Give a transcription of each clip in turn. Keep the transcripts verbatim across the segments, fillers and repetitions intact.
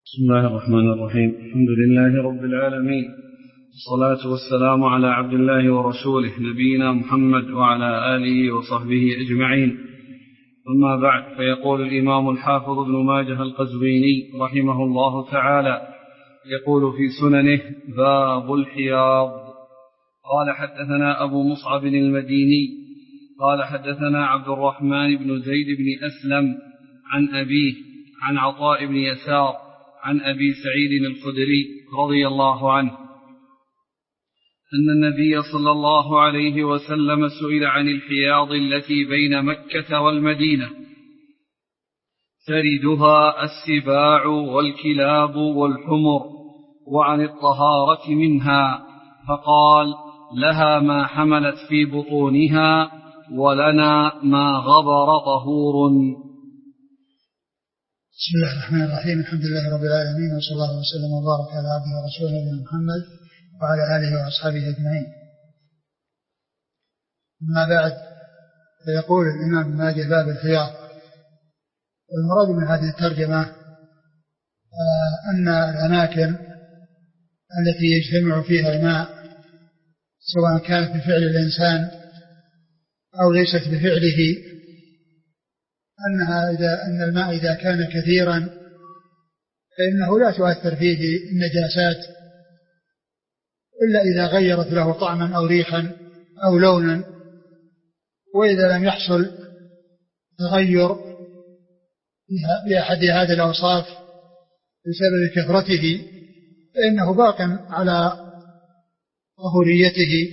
بسم الله الرحمن الرحيم. الحمد لله رب العالمين، والصلاة والسلام على عبد الله ورسوله نبينا محمد وعلى آله وصحبه أجمعين. أما بعد، فيقول الإمام الحافظ ابن ماجه القزويني رحمه الله تعالى يقول في سننه: باب الحياض. قال: حدثنا أبو مصعب المديني قال: حدثنا عبد الرحمن بن زيد بن أسلم عن أبيه عن عطاء بن يسار عن أبي سعيد الخدري رضي الله عنه أن النبي صلى الله عليه وسلم سئل عن الحياض التي بين مكة والمدينة تردها السباع والكلاب والحمر، وعن الطهارة منها، فقال: لها ما حملت في بطونها، ولنا ما غبر طهور. بسم الله الرحمن الرحيم. الحمد لله رب العالمين، وصلى الله وسلم وبارك على عبده ورسوله محمد وعلى آله وأصحابه أجمعين. أما بعد، فيقول الإمام ابن ماجه: باب الحياض. والمراد من هذه الترجمة أن الأماكن التي يجتمع فيها الماء، سواء كانت بفعل الإنسان أو ليست بفعله، أنها إذا أن الماء إذا كان كثيرا فإنه لا تؤثر فيه النجاسات إلا إذا غيرت له طعما أو ريحا أو لونا، وإذا لم يحصل تغير بأحد هذه الأوصاف بسبب كثرته فإنه باق على طهوريته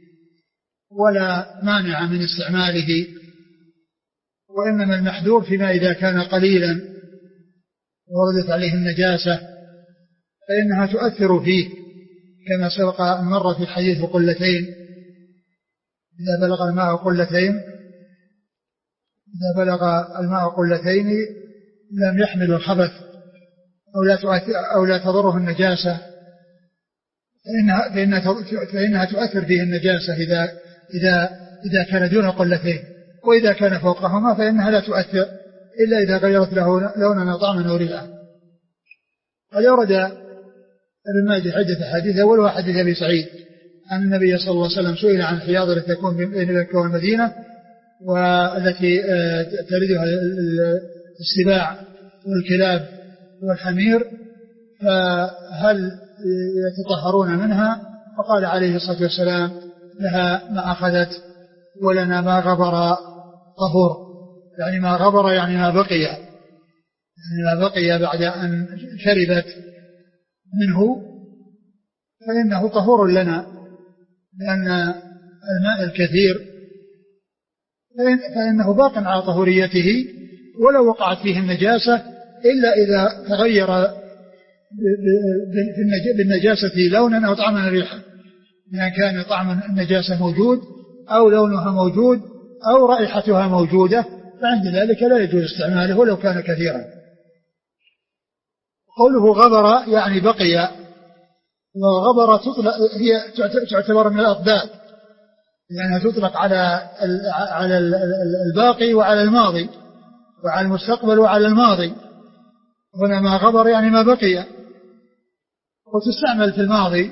ولا مانع من استعماله. وإنما المحذور فيما إذا كان قليلا وردت عليه النجاسة فإنها تؤثر فيه، كما سبق أن مر في حديث قلتين: إذا بلغ الماء قلتين إذا بلغ الماء قلتين لم يحمل الخبث أو لا تؤثر أو لا تضره النجاسة، فإنها, فإنها تؤثر فيه النجاسة إذا إذا إذا كان دون قلتين، وإذا كان فوقهما فإنها لا تؤثر إلا إذا غيرت له لونا وطعما وريحا. قد ورد ابن ماجه عدة حديث، أولها حديث أبي سعيد أن النبي صلى الله عليه وسلم سئل عن الحياض التي تكون بين مكة والمدينة والتي تردها السباع والكلاب والحمير، فهل يتطهرون منها؟ فقال عليه الصلاة والسلام: لها ما أخذت ولنا ما غبر طهور. يعني ما غبر يعني ما بقي، يعني ما بقي بعد أن شربت منه فإنه طهور لنا، لأن الماء الكثير فإنه باق على طهوريته ولو وقعت فيه النجاسة، إلا إذا تغير بالنجاسة لونا أو طعما ريحا، يعني كان طعم النجاسة موجود أو لونها موجود أو رائحتها موجودة، فعند ذلك لا يجوز استعماله ولو كان كثيرا. قوله غبر يعني بقي، وغبر تطلق هي تعتبر من الأضداد، لأنها يعني تطلق على على الباقي وعلى الماضي وعلى المستقبل وعلى الماضي. هنا ما غبر يعني ما بقي، وتستعمل في الماضي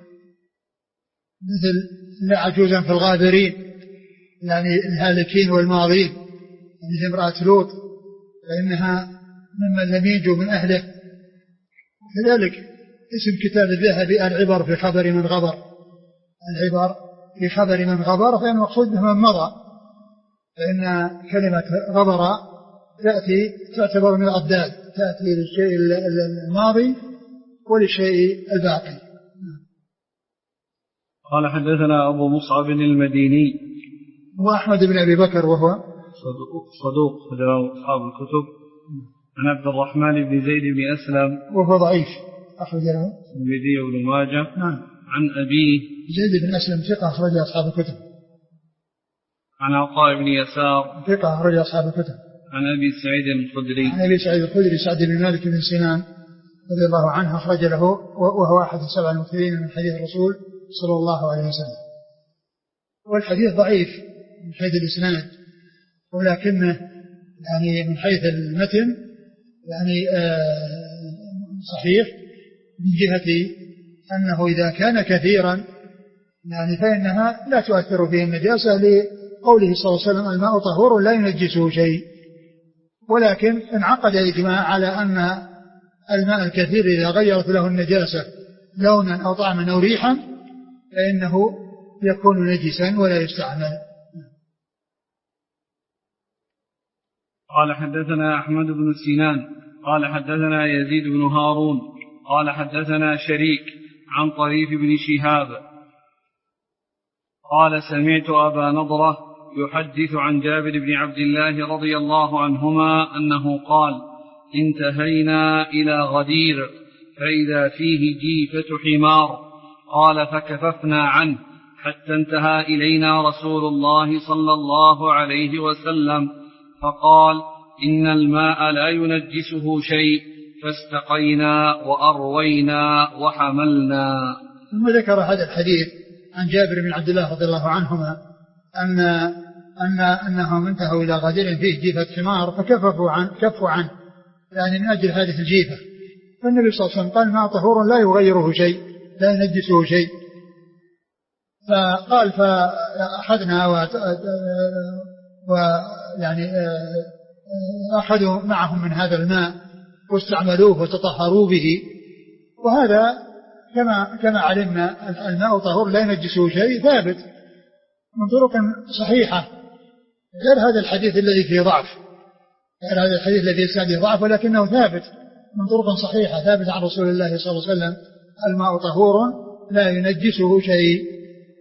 مثل لا عجوزا في الغابرين، يعني الهالكين والماضين، مثل امرأة لوط فإنها ممن لم ينجو من أهله. كذلك اسم كتاب الذهبي: العبر في خبر من غبر، العبر في خبر من غبر، فإن المقصود به من مضى، فإن كلمة غبر تأتي تعتبر من الأضداد، تأتي للشيء الماضي وللشيء الباقي. قال: حدثنا أبو مصعب المديني وأحمد بن أبي بكر وهو صدوق خرجه أصحاب الكتب، عن عبد الرحمن بن زيد بن أسلم وهو ضعيف أخرجه الترمذي وابن ماجه. نعم. عن أبيه زيد بن أسلم ثقة أخرجه أصحاب الكتب. عن عطاء بن يسار ثقة أخرجه أصحاب الكتب. عن أبي سعيد الخدري عن أبي سعيد الخدري سعد بن مالك بن سنان رضي الله عنه، أخرج له وهو أحد السبع المكثرين من حديث الرسول صلى الله عليه وسلم. والحديث ضعيف من حيث الإسناد، ولكنه يعني من حيث المتن يعني صحيح من جهة أنه إذا كان كثيرا يعني فإنها لا تؤثر فيه النجاسة، لقوله صلى الله عليه وسلم الماء طهور لا ينجسه شيء. ولكن انعقد الإجماع على أن الماء الكثير إذا غيرت له النجاسة لونا أو طعما أو ريحا فإنه يكون نجسا ولا يستعمل. قال حدثنا أحمد بن سنان قال حدثنا يزيد بن هارون قال حدثنا شريك عن طريف بن شهاب قال سمعت أبا نضرة يحدث عن جابر بن عبد الله رضي الله عنهما أنه قال انتهينا إلى غدير فإذا فيه جيفة حمار قال فكففنا عنه حتى انتهى إلينا رسول الله صلى الله عليه وسلم فقال إن الماء لا ينجسه شيء فاستقينا وأروينا وحملنا. ثم ذكر هذا الحديث عن جابر بن عبد الله رضي الله عنهما أن أن أنهم انتهوا إلى غدير فيه جيفة حمار فكففوا عن كفوا عنه يعني من أجل هذه الجيفة. فالنبي صلى الله عليه وسلم قال ما طهور لا يغيره شيء لا ينجسه شيء. فقال فأخذنا ويعني أخذوا معهم من هذا الماء واستعملوه وتطهروا به. وهذا كما كما علمنا الماء طهور لا ينجسه شيء ثابت من طرق صحيحة غير هذا الحديث الذي فيه ضعف غير هذا الحديث الذي يسنده ضعف ولكنه ثابت من طرق صحيحة ثابت عن رسول الله صلى الله عليه وسلم الماء طهور لا ينجسه شيء.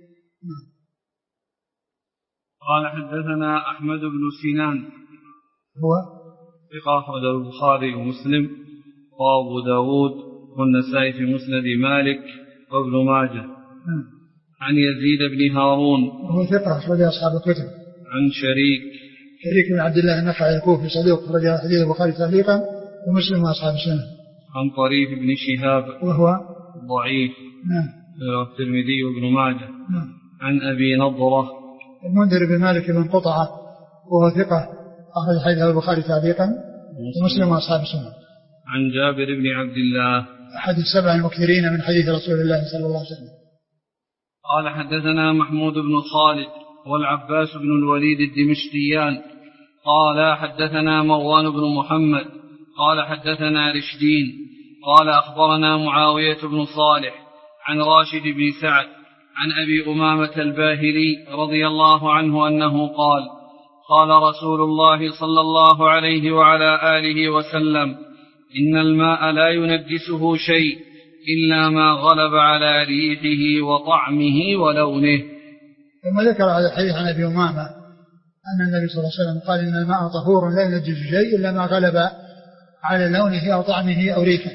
قال حدثنا أحمد بن سنان هو ثقة أخرجه البخاري ومسلم وأبو داود والنسائي في مسند مالك وابن ماجه عن يزيد بن هارون وهو ثقة أخرج أصحاب الكتب عن شريك شريك بن عبد الله النخعي الكوفي صديق أخرج حديث البخاري تعليقا ومسلم وأصحاب السنة. عن طريف بن شهاب وهو ضعيف نعم الترمذي وابن ماجه نعم. عن أبي نضرة المنذر بن مالك بن قطعة وهو ثقة أخرج حديث البخاري تعليقا ومسلم وأصحاب السنة. عن جابر بن عبد الله أحد السبع المكثرين من حديث رسول الله صلى الله عليه وسلم. قال حدثنا محمود بن خالد والعباس بن الوليد الدمشقيان قال حدثنا مروان بن محمد قال حدثنا رشدين قال أخبرنا معاوية بن صالح عن راشد بن سعد عن أبي أمامة الباهلي رضي الله عنه أنه قال قال رسول الله صلى الله عليه وعلى آله وسلم إن الماء لا ينجسه شيء إلا ما غلب على ريحه وطعمه ولونه. ثم ذكر هذا الحديث عن أبي أمامة أن النبي صلى الله عليه وسلم قال إن الماء طهور لا ينجس شيء إلا ما غلب على لونه أو طعمه أو ريحه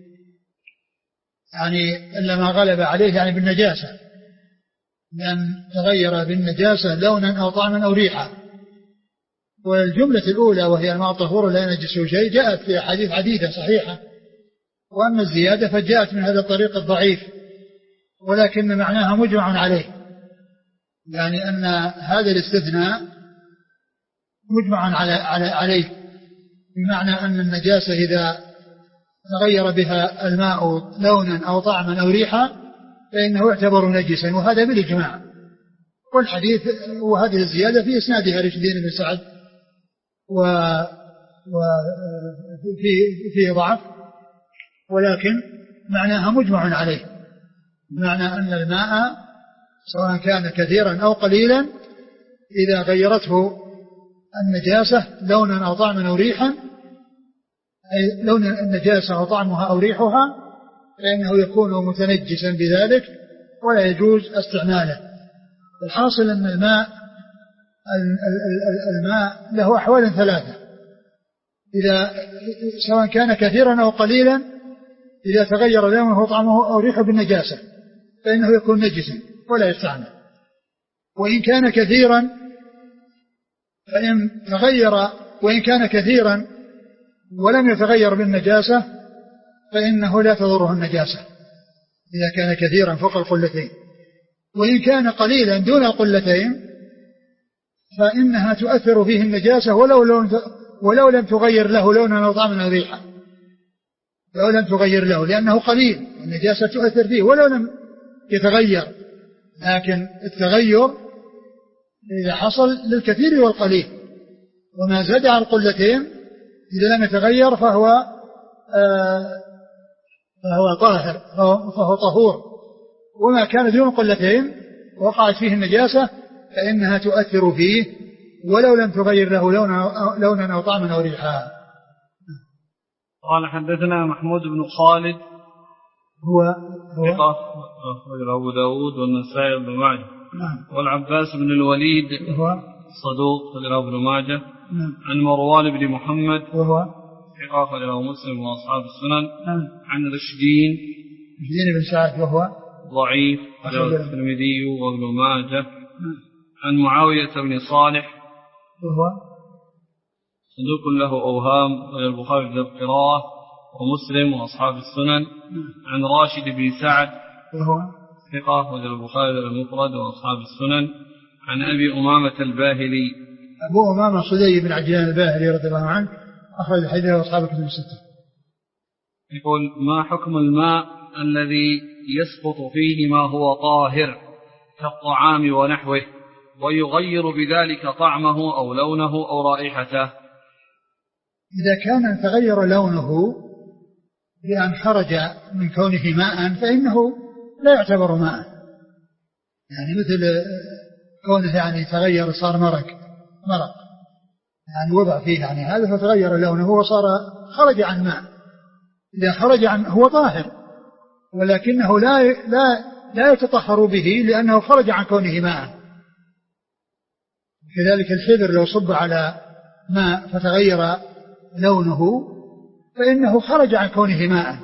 يعني إلا ما غلب عليه يعني بالنجاسة لأن تغير بالنجاسة لونا أو طعما أو ريحا. والجملة الأولى وهي الماء طهور لا ينجسه شيء جاءت في أحاديث عديدة صحيحة وأما الزيادة فجاءت من هذا الطريق الضعيف ولكن معناها مجمع عليه يعني أن هذا الاستثناء مجمع على على عليه بمعنى أن النجاسة إذا تغير بها الماء لونا أو طعما أو ريحا فإنه يعتبر نجسا وهذا بالإجماع. والحديث وهذه الزيادة في إسنادها رشدين بن سعد وفي في ضعف ولكن معناها مجمع عليه بمعنى أن الماء سواء كان كثيرا أو قليلا إذا غيرته النجاسة لونا أو طعما أو ريحا أي لون النجاسة أو طعمها أو ريحها فإنه يكون متنجسا بذلك ولا يجوز استعماله. الحاصل أن الماء الماء له أحوال ثلاثة إذا سواء كان كثيرا أو قليلا إذا تغير لونه وطعمه أو ريحه بالنجاسة فإنه يكون نجسا ولا يستعمل. وإن كان كثيرا فإن تغير وإن كان كثيرا ولم يتغير بالنجاسة فإنه لا تضره النجاسة إذا كان كثيرا فوق القلتين. وإن كان قليلا دون القلتين فإنها تؤثر فيه النجاسة ولو, ولو لم تغير له لونا أو طعما أو ريحا لو لم تغير له، لأنه قليل، النجاسة تؤثر فيه ولو لم يتغير، لكن التغير إذا حصل للكثير والقليل، وما زاد عن القلتين إذا لم يتغير فهو آه فهو طاهر، فهو طهور، وما كان دون قلتين وقعت فيه النجاسة فإنها تؤثر فيه ولو لم تغير له لونا أو طعما أو ريحا. قال حدثنا محمود بن خالد هو هو أبو داود والنسائي بن ماجه. نعم. والعباس بن الوليد هو صدوق له ابن ماجه. نعم. عن مروان بن محمد وهو ثقة له مسلم وأصحاب السنن. نعم. عن رشدين رشدين بن سعد وهو ضعيف له الترمذي وابن ماجه. عن معاوية بن صالح وهو صدوق له أوهام البخاري في القراءة ومسلم وأصحاب السنن. عن راشد بن سعد وهو ثقة وجل البخاري المفرد وأصحاب السنن. عن أبي أمامة الباهلي أبو أمامة صدي بن عجلان الباهلي رضي الله عنه أخرج حديثه وأصحاب الكتب الستة. يقول ما حكم الماء الذي يسقط فيه ما هو طاهر كالطعام ونحوه ويغير بذلك طعمه أو لونه أو رائحته؟ إذا كان تغير لونه بأن خرج من كونه ماء فإنه لا يعتبر ماء، يعني مثل كونه يعني تغير صار مرق مرق يعني وضع فيه يعني هذا فتغير لونه وصار خرج عن ماء. إذا خرج عن هو طاهر ولكنه لا لا لا يتطهر به لأنه خرج عن كونه ماء. كذلك الحبر لو صب على ماء فتغير لونه فإنه خرج عن كونه ماء.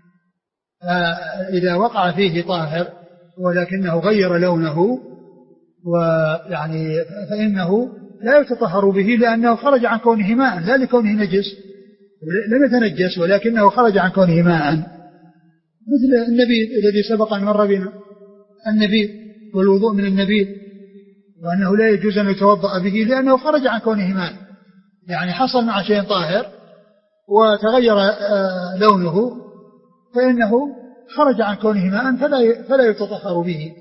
فإذا وقع فيه طاهر ولكنه غير لونه ويعني فإنه لا يتطهر به لأنه خرج عن كونه ماء لا لكونه نجس، لم يتنجس ولكنه خرج عن كونه ماء، مثل النبيذ الذي سبق أن مر بنا، النبيذ والوضوء من النبيذ، وأنه لا يجوز أن يتوضأ به لأنه خرج عن كونه ماء، يعني حصل مع شيء طاهر وتغير لونه فإنه خرج عن كونه ماء فلا فلا يتطهر به.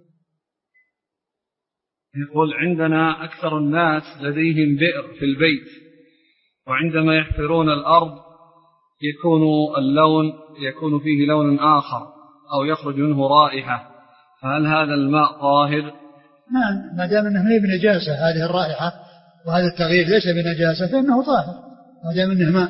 يقول عندنا أكثر الناس لديهم بئر في البيت، وعندما يحفرون الأرض يكون اللون يكون فيه لون آخر أو يخرج منه رائحة، فهل هذا الماء طاهر؟ نعم، ما دام أنه ما بنجاسة هذه الرائحة وهذا التغيير ليس بنجاسة فإنه طاهر ما دام أنه ماء.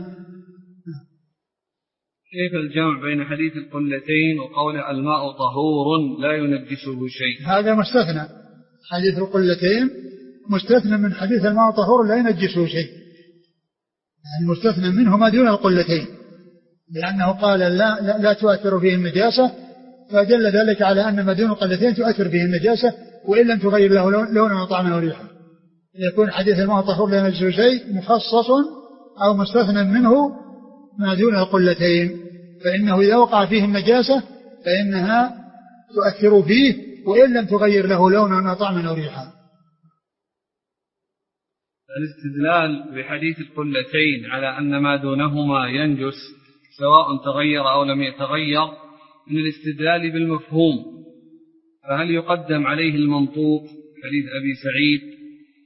كيف الجمع بين حديث القلتين وقول الماء طهور لا ينجسه شيء؟ هذا مستثنى، حديث القلتين مستثنى من حديث الماء طهور لا ينجسه شيء، يعني مستثنى منه ما دون القلتين، لأنه قال لا, لا, لا تؤثر فيه النجاسة، فدل ذلك على أن ما دون القلتين تؤثر فيه النجاسة وإن لم تغير له لونا وطعما وريحا. يكون حديث الماء طهور لا ينجسه شيء مخصص أو مستثنى منه ما دون القلتين، فإنه إذا وقع فيه النجاسة فإنها تؤثر فيه وإن لم تغير له لونا وطعما وريحا. الاستدلال بحديث القلتين على أن ما دونهما ينجس سواء تغير أو لم يتغير من الاستدلال بالمفهوم، فهل يقدم عليه المنطوق حديث أبي سعيد؟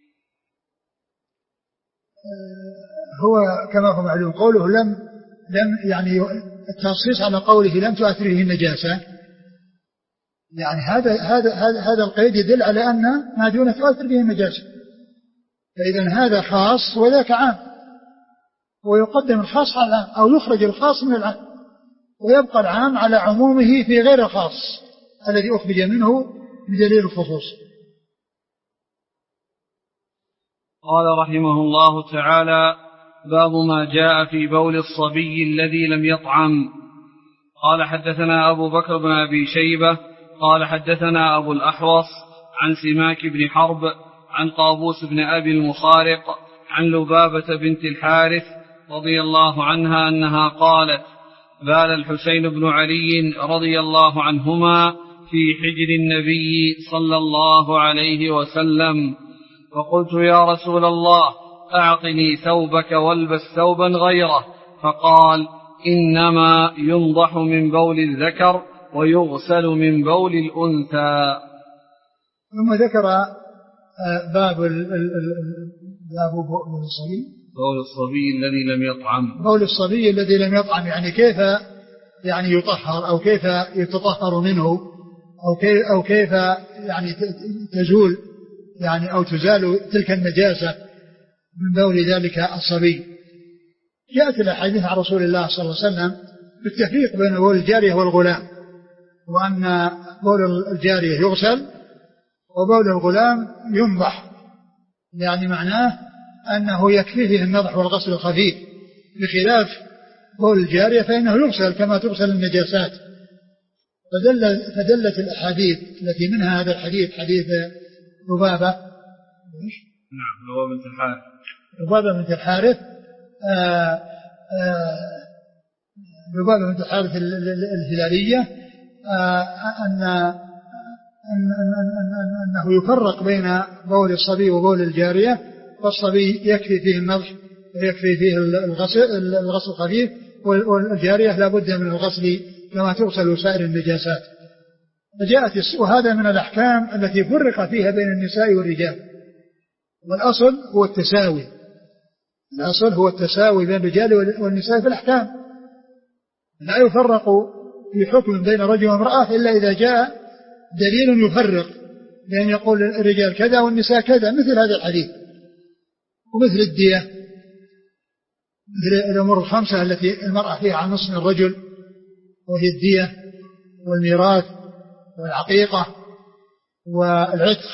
هو كما هو معلوم قوله لم لم يعني التنصيص على قوله لم تؤثر فيه النجاسة، يعني هذا هذا هذا هذا القيد يدل على أن ما دونه تؤثر فيه النجاسة، فإذا هذا خاص وذاك عام، ويقدم الخاص على العام أو يخرج الخاص من العام ويبقى العام على عمومه في غير الخاص الذي أخرج منه بدليل الخصوص. قال رحمه الله تعالى: باب ما جاء في بول الصبي الذي لم يطعم. قال حدثنا أبو بكر بن أبي شيبة قال حدثنا أبو الأحوص عن سماك بن حرب عن قابوس بن أبي المخارق عن لبابة بنت الحارث رضي الله عنها أنها قالت: بال الحسين بن علي رضي الله عنهما في حجر النبي صلى الله عليه وسلم، فقلت: يا رسول الله أعطني ثوبك والبس ثوبا غيره، فقال: إنما ينضح من بول الذكر ويغسل من بول الأنثى. ثم ذكر باب باب بول الصبي بول الصبي الذي لم يطعم بول الصبي الذي لم يطعم يعني كيف يعني يطهر أو كيف يتطهر منه أو كيف, أو كيف يعني تزول يعني أو تزال تلك النجاسة من بول ذلك الصبي. جاءت الأحاديث عن رسول الله صلى الله عليه وسلم بالتفريق بين بول الجارية والغلام، وأن بول الجارية يغسل وبول الغلام ينضح، يعني معناه أنه يكفي فيه النضح والغسل الخفيف، بخلاف بول الجارية فإنه يغسل كما تغسل النجاسات. فدل فدلت الأحاديث التي منها هذا الحديث حديث لبابة نعم لبابة بنت الحارث لبابة بنت الحارث لبابة بنت الحارث الهلالية أن أنه يفرق بين بول الصبي وبول الجارية، فالصبي يكفي فيه النضح ويكفي فيه الغسل الغسل الخفيف، والجارية لا بد من الغسل كما تغسل سائر النجاسات. فجاءت وهذا من الأحكام التي فرق فيها بين النساء والرجال، والأصل هو التساوي الأصل هو التساوي بين الرجال والنساء في الأحكام، لا يفرق في حكم بين رجل وامرأة إلا إذا جاء دليل يفرق بأن يقول الرجال كذا والنساء كذا، مثل هذا الحديث ومثل الدية، مثل الأمور الخمسة التي المرأة فيها عن نصف الرجل، وهي الدية والميراث والعقيقة والعتق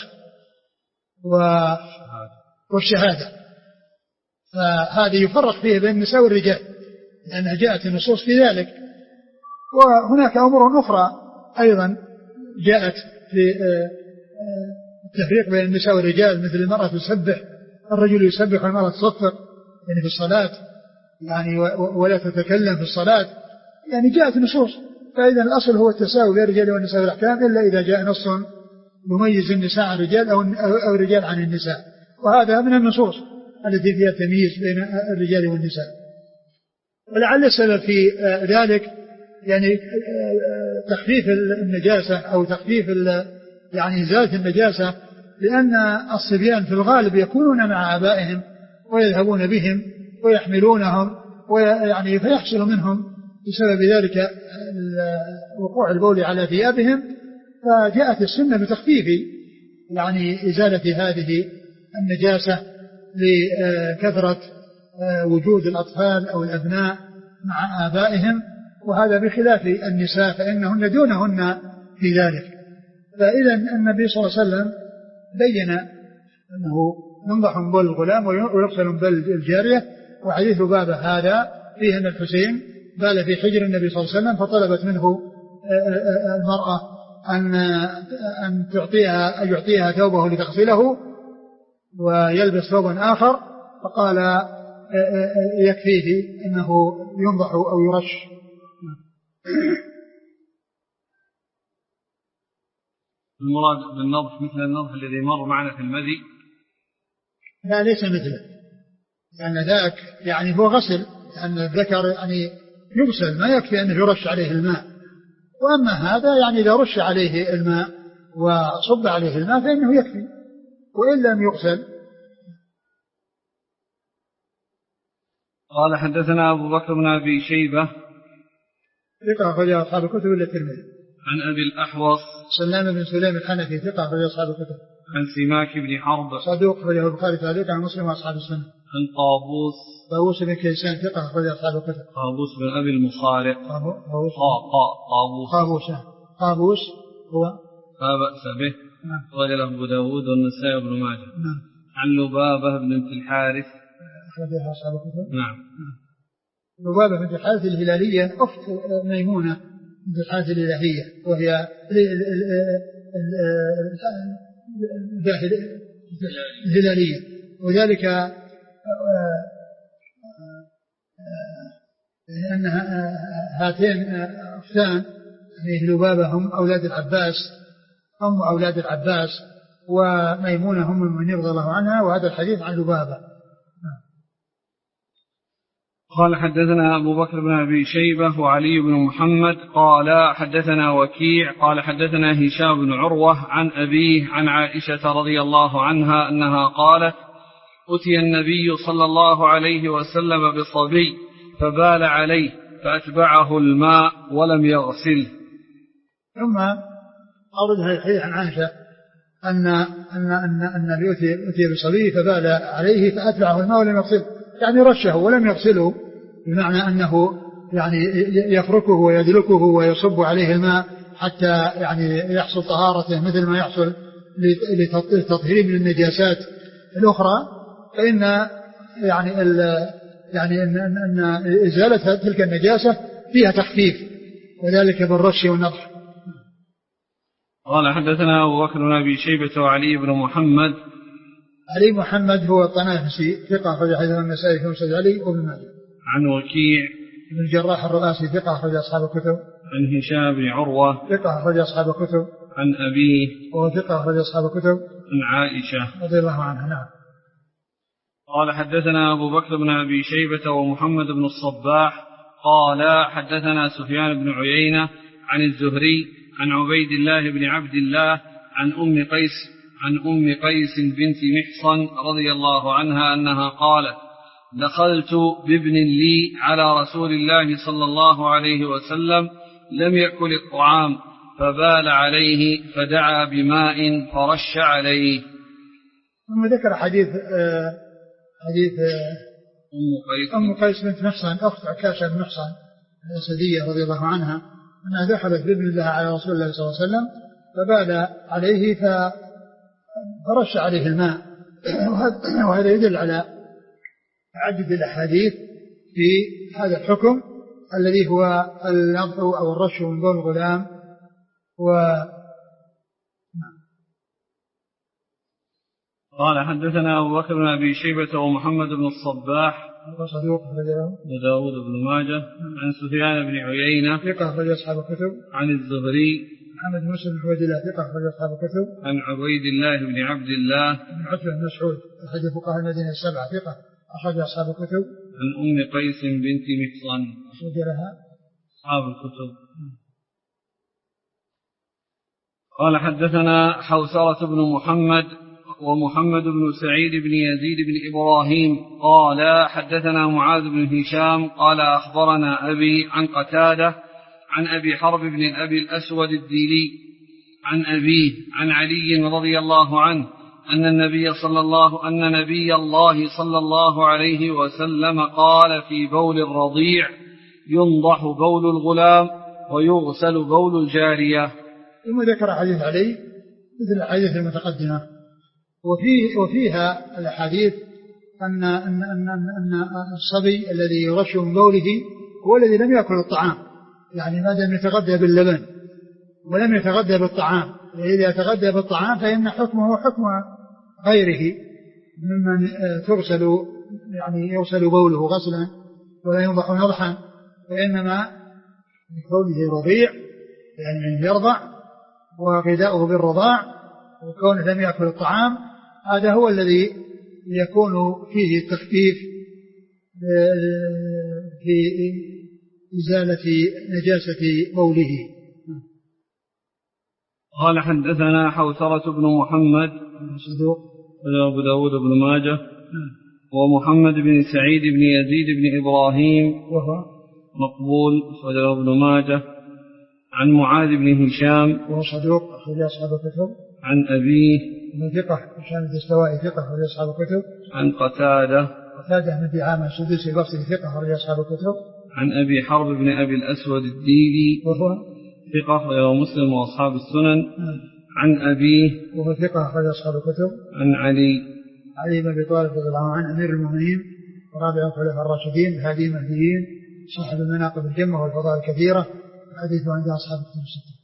والشهادة. فهذه يفرق فيها بين النساء والرجال لأنها جاءت النصوص في ذلك. وهناك أمور أخرى أيضا جاءت في التفريق بين النساء والرجال، مثل المرأة تسبح، الرجل يسبح والمرأة تصفق يعني في الصلاة، يعني ولا تتكلم في الصلاة، يعني جاءت نصوص. فإذا الأصل هو التساوي بين الرجال والنساء في الأحكام، إلا إذا جاء نص يميز النساء عن الرجال أو الرجال عن النساء، وهذا من النصوص التي فيها تمييز بين الرجال والنساء. ولعل السبب في ذلك يعني تخفيف النجاسة أو تخفيف يعني إزالة النجاسة، لأن الصبيان في الغالب يكونون مع آبائهم ويذهبون بهم ويحملونهم، ويعني فيحصل منهم بسبب ذلك وقوع البول على ثيابهم، فجاءت السنة بتخفيف يعني إزالة هذه النجاسة لكثرة وجود الأطفال أو الأبناء مع آبائهم، وهذا بخلاف النساء فإنهن دونهن في ذلك. فإذا النبي صلى الله عليه وسلم بين أنه ينضح من بول الغلام ويغسل من بول الجارية. وحديث لبابة هذا فيه أن الحسين بال في حجر النبي صلى الله عليه وسلم، فطلبت منه المرأة أن أن تعطيها أن يعطيها ثوبه لتغسله ويلبس ثوبا آخر، فقال يكفيه أنه ينضح أو يرش. المراد بالنضح مثل النضح الذي مر معنا في المذي؟ لا ليس مثله، لأن ذاك يعني هو غسل، لأن الذكر يعني يغسل ما يكفي أنه يرش عليه الماء، وأما هذا يعني إذا رش عليه الماء وصب عليه الماء فإنه يكفي، وإن لم يغسل. قال حدثنا أبو بكر بن أبي شيبة ثقة أخرج أصحاب الكتب إلا الترمذي. عن أبي الأحوص سلام بن سليم الحنفي ثقة أخرج أصحاب الكتب. عن سماك بن حرب صدوق أخرجه البخاري تعليقا عن مسلم وأصحاب السنة. عن طاووس طاووس بن كيسان ثقة أخرج أصحاب الكتب. طاووس بن أبي المخارق طاووس طاووس طاووس طاووس هو لا بأس به. نعم. أخرج له أبو داود والنسائي وابن ماجه. نعم. عن لبابة بنت الحارث أخرجها أصحاب الكتب. نعم. لبابة بنت الحارث الهلالية أخت ميمونة بنت الحارث الإلهية، وهي الهلالية، وذلك أن هاتين أختان لبابة هم أولاد العباس، هم أولاد العباس، وميمونة هم من رضي الله عنها. وهذا الحديث عن لبابة. قال حدثنا أبو بكر بن أبي شيبة وعلي بن محمد قال حدثنا وكيع قال حدثنا هشام بن عروة عن أبيه عن عائشة رضي الله عنها أنها قالت أتي النبي صلى الله عليه وسلم بصبي فبال عليه فأتبعه الماء ولم يغسله. ثم أورد هذا الحديث عن عائشة أن أن أن أن أتي أتي بصبي فبال عليه فأتبعه الماء ولم يغسله، يعني رشه ولم يغسله، بمعنى أنه يعني يفركه ويدلكه ويصب عليه الماء حتى يعني يحصل طهارته مثل ما يحصل لتطهيره من النجاسات الأخرى. فإن يعني ال يعني أن أن إزالة تلك النجاسة فيها تخفيف، وذلك بالرش والنضح. قال حدثنا أبو بكر بن أبي شيبة وعلي بن محمد. علي محمد هو الطنافسي ثقة أخرج حديثه النسائي في مسند علي وابن ماجه. عن وكيع بن الجراح الرؤاسي ثقة أخرج أصحاب الكتب. عن هشام بن عروة ثقة أخرج أصحاب الكتب. عن أبيه وهو ثقة أخرج أصحاب الكتب. عن عائشة رضي الله عنها. نعم. قال حدثنا أبو بكر بن أبي شيبة ومحمد بن الصباح قال حدثنا سفيان بن عيينة عن الزهري عن عبيد الله بن عبد الله عن أم قيس عن أم قيس بنت محصن رضي الله عنها أنها قالت دخلت بابن لي على رسول الله صلى الله عليه وسلم لم يأكل الطعام فبال عليه فدعا بماء فرش عليه. ثم ذكر حديث آه حديث آه أم قيس أم قيس بنت محصن أخت عكاشة بن محصن الأسدية رضي الله عنها أنها دخلت بابن الله على رسول الله صلى الله عليه وسلم فبال عليه فرش عليه الماء. وهذا يدل على تعدد الأحاديث في هذا الحكم الذي هو النضح أو الرش من بول الغلام. و قال حدثنا أبو بكر بن أبي شيبة ومحمد بن الصباح صدوق وداود بن ماجه عن سفيان بن عيينة ثقة أخرج أصحاب الكتب. عن الزهري محمد بن مسلم بن عبيد الله ثقة أخرج أصحاب الكتب. عن عبيد الله بن عبد الله بن عتبة بن مسعود أحد فقهاء المدينة السبعة ثقة أخرج أصحاب الكتب. عن أم قيس بنت محصن أخرج لها أصحاب الكتب. قال حدثنا حوسرة بن محمد ومحمد بن سعيد بن يزيد بن إبراهيم قال حدثنا معاذ بن هشام قال أخبرنا أبي عن قتادة عن أبي حرب بن أبي الأسود الديلي عن أبيه عن علي رضي الله عنه أن النبي صلى الله أن نبي الله صلى الله عليه وسلم قال في بول الرضيع ينضح بول الغلام ويغسل بول الجارية. ثم ذكر حديث علي مثل الحديث المتقدمة وفيه وفيها الأحاديث أن أن أن أن الصبي الذي يرش من بوله هو الذي لم يأكل الطعام، يعني ما دام يتغذى باللبن ولم يتغذى بالطعام، إذا يتغذى بالطعام فإن حكمه حكم غيره ممن تغسل يعني يغسل بوله غسلا ولا ينضح نضحا، وإنما كونه رضيع يعني يرضع وغذاؤه بالرضاع وكونه لم يأكل الطعام هذا هو الذي يكون فيه التخفيف في إزالة نجاسة بوله. قال حدثنا حوثرة بن محمد صدوق أبو داود بن ماجه ومحمد بن سعيد بن يزيد بن إبراهيم وهو مقبول أخرجه ابن ماجه عن معاذ بن هشام وهو صدوق أخرج أصحاب الكتب عن أبيه ثقة هشام الدستوائي ثقة أخرج أصحاب الكتب عن قتادة قتادة بن دعامة السدوسي البصري ثقة أخرج أصحاب الكتب عن أبي حرب بن أبي الأسود الديلي وهو ثقة أخرجه مسلم وأصحاب السنن عن أبيه وهو ثقة أخرج أصحاب الكتب عن علي علي بن أبي طالب رضي الله عنه أمير المؤمنين ورابع الخلفاء الراشدين الهادي المهديين صاحب المناقب الجمة والفضائل الكثيرة حديثه عند أصحاب الكتب الستة.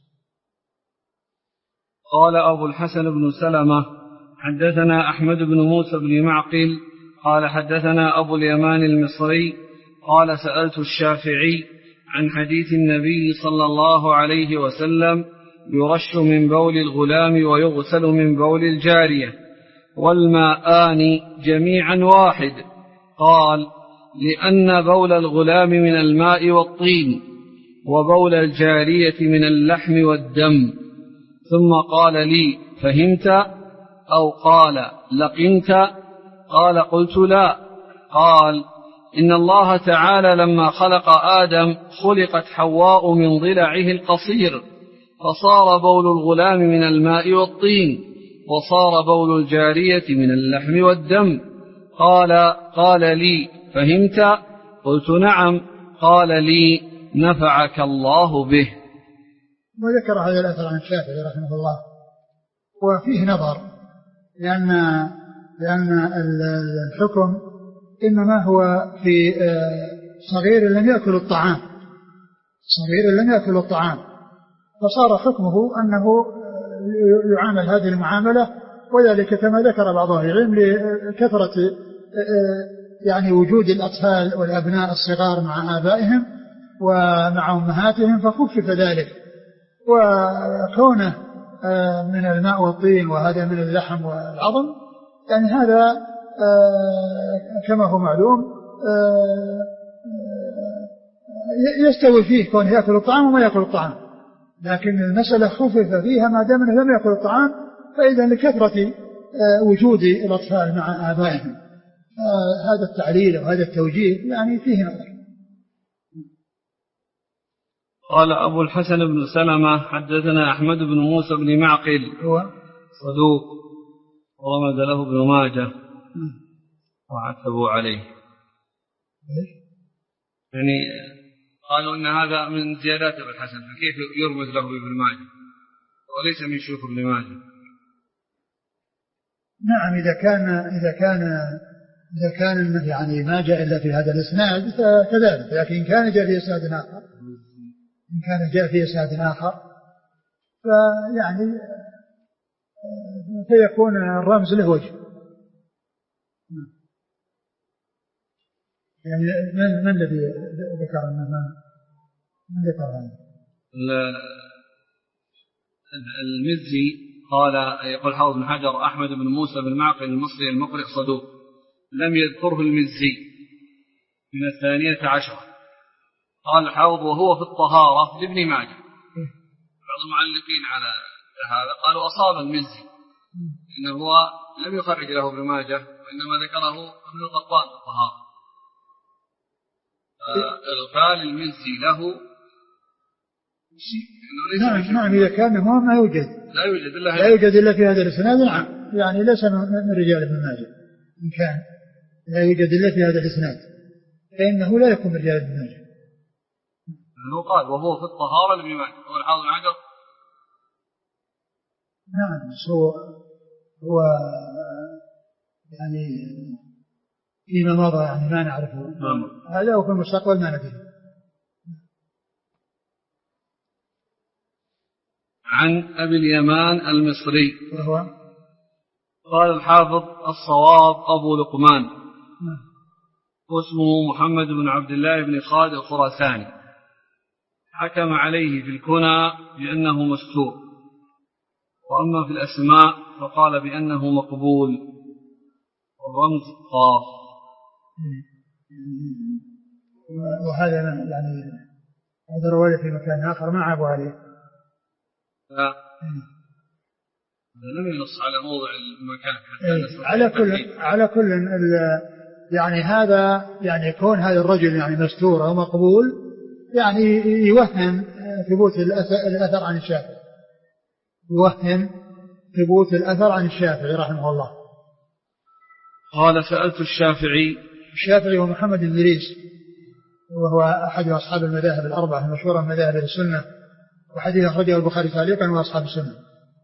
قال أبو الحسن بن سلمة حدثنا أحمد بن موسى بن معقل قال حدثنا أبو اليمان المصري قال سألت الشافعي عن حديث النبي صلى الله عليه وسلم يرش من بول الغلام ويغسل من بول الجارية والماءان جميعا واحد. قال لأن بول الغلام من الماء والطين وبول الجارية من اللحم والدم. ثم قال لي: فهمت؟ أو قال: لقنت؟ قال: قلت: لا. قال: إن الله تعالى لما خلق آدم خلقت حواء من ضلعه القصير، فصار بول الغلام من الماء والطين، وصار بول الجارية من اللحم والدم. قال قال لي: فهمت؟ قلت: نعم. قال لي: نفعك الله به. وذكر هذا الأثر عن الشافعي رحمه الله، وفيه نظر، لأن لأن الحكم إنما هو في صغير لم يأكل الطعام، صغير لم يأكل الطعام، فصار حكمه أنه يعامل هذه المعاملة، وذلك كما ذكر بعض أهل العلم لكثرة يعني وجود الأطفال والأبناء الصغار مع آبائهم ومع أمهاتهم، فخفف ذلك. وكونه من الماء والطين وهذا من اللحم والعظم، يعني هذا كما هو معلوم يستوي فيه كون يأكل الطعام وما يأكل الطعام، لكن المسألة خفف فيها ما دام أنه لم يأكل الطعام، فإذا لكثرة وجود الأطفال مع آبائهم هذا التعليل وهذا التوجيه يعني فيه نظر. قال أبو الحسن بن سلمة: حدثنا أحمد بن موسى بن معقل هو صدوق ورمز له ابن ماجه وعتبوا عليه، يعني قالوا إن هذا من زيادات ابن الحسن، فكيف يرمز له ابن ماجه وليس من شيوخ ابن ماجه؟ نعم، إذا كان إذا كان إذا كان يعني ما جاء إلا في هذا الإسناد فكذلك، لكن إن كان جاء في إسناد آخر إن كان جاء في إسناد آخر فيعني فيكون الرمز له وجه. يعني من من الذي ذكر من من ذكر هذا؟ المزي قال، يقول حافظ بن حجر: أحمد بن موسى بن معقل المصري المقرئ صدوق، لم يذكره المزي من الثانية عشرة. قال الحافظ: وهو في الطهارة لابن ماجه. بعض المعلقين على هذا قالوا: أصاب المزي، إنه هو لم يخرج له ابن ماجه، وإنما ذكره ابن القطان في الطهارة. إغفال المزي له نعم نعم إذا كان هو ما يوجد لا يوجد إلا لا يوجد إلا في هذا الإسناد، نعم، يعني ليس من رجال ابن ماجه. إن كان لا يوجد إلا في هذا الإسناد فإنه لا يكون من رجال ابن ماجه. أنه قال: وهو في الطهارة لابن ماجه، هو الحافظ بن حجر. نعم، هو هو يعني فيما مضى يعني ما نعرفه هذا، وفي المستقبل ما ندري. عن أبي اليمان المصري وهو قال الحافظ: الصواب أبو لقمان، واسمه محمد بن عبد الله بن خالد الخراساني، حكم عليه في الكنى بأنه مستور، وأما في الأسماء فقال بأنه مقبول، والرمز خاص. وهذا يعني هذا رواية في مكان آخر ما عابوا عليه. لا، لم ينص على موضع المكان حتى على كل على كل يعني هذا يعني كون هذا الرجل يعني مستور أو مقبول يعني يوهم ثبوت الأثر عن الشافعي، يوهم ثبوت الأثر عن الشافعي رحمه الله. قال: سألت الشافعي. الشافعي هو محمد بن إدريس، وهو أحد أصحاب المذاهب الأربعة المشهورة من مذاهب السنة، وحديث أخرجه البخاري تعليقا وأصحاب السنة.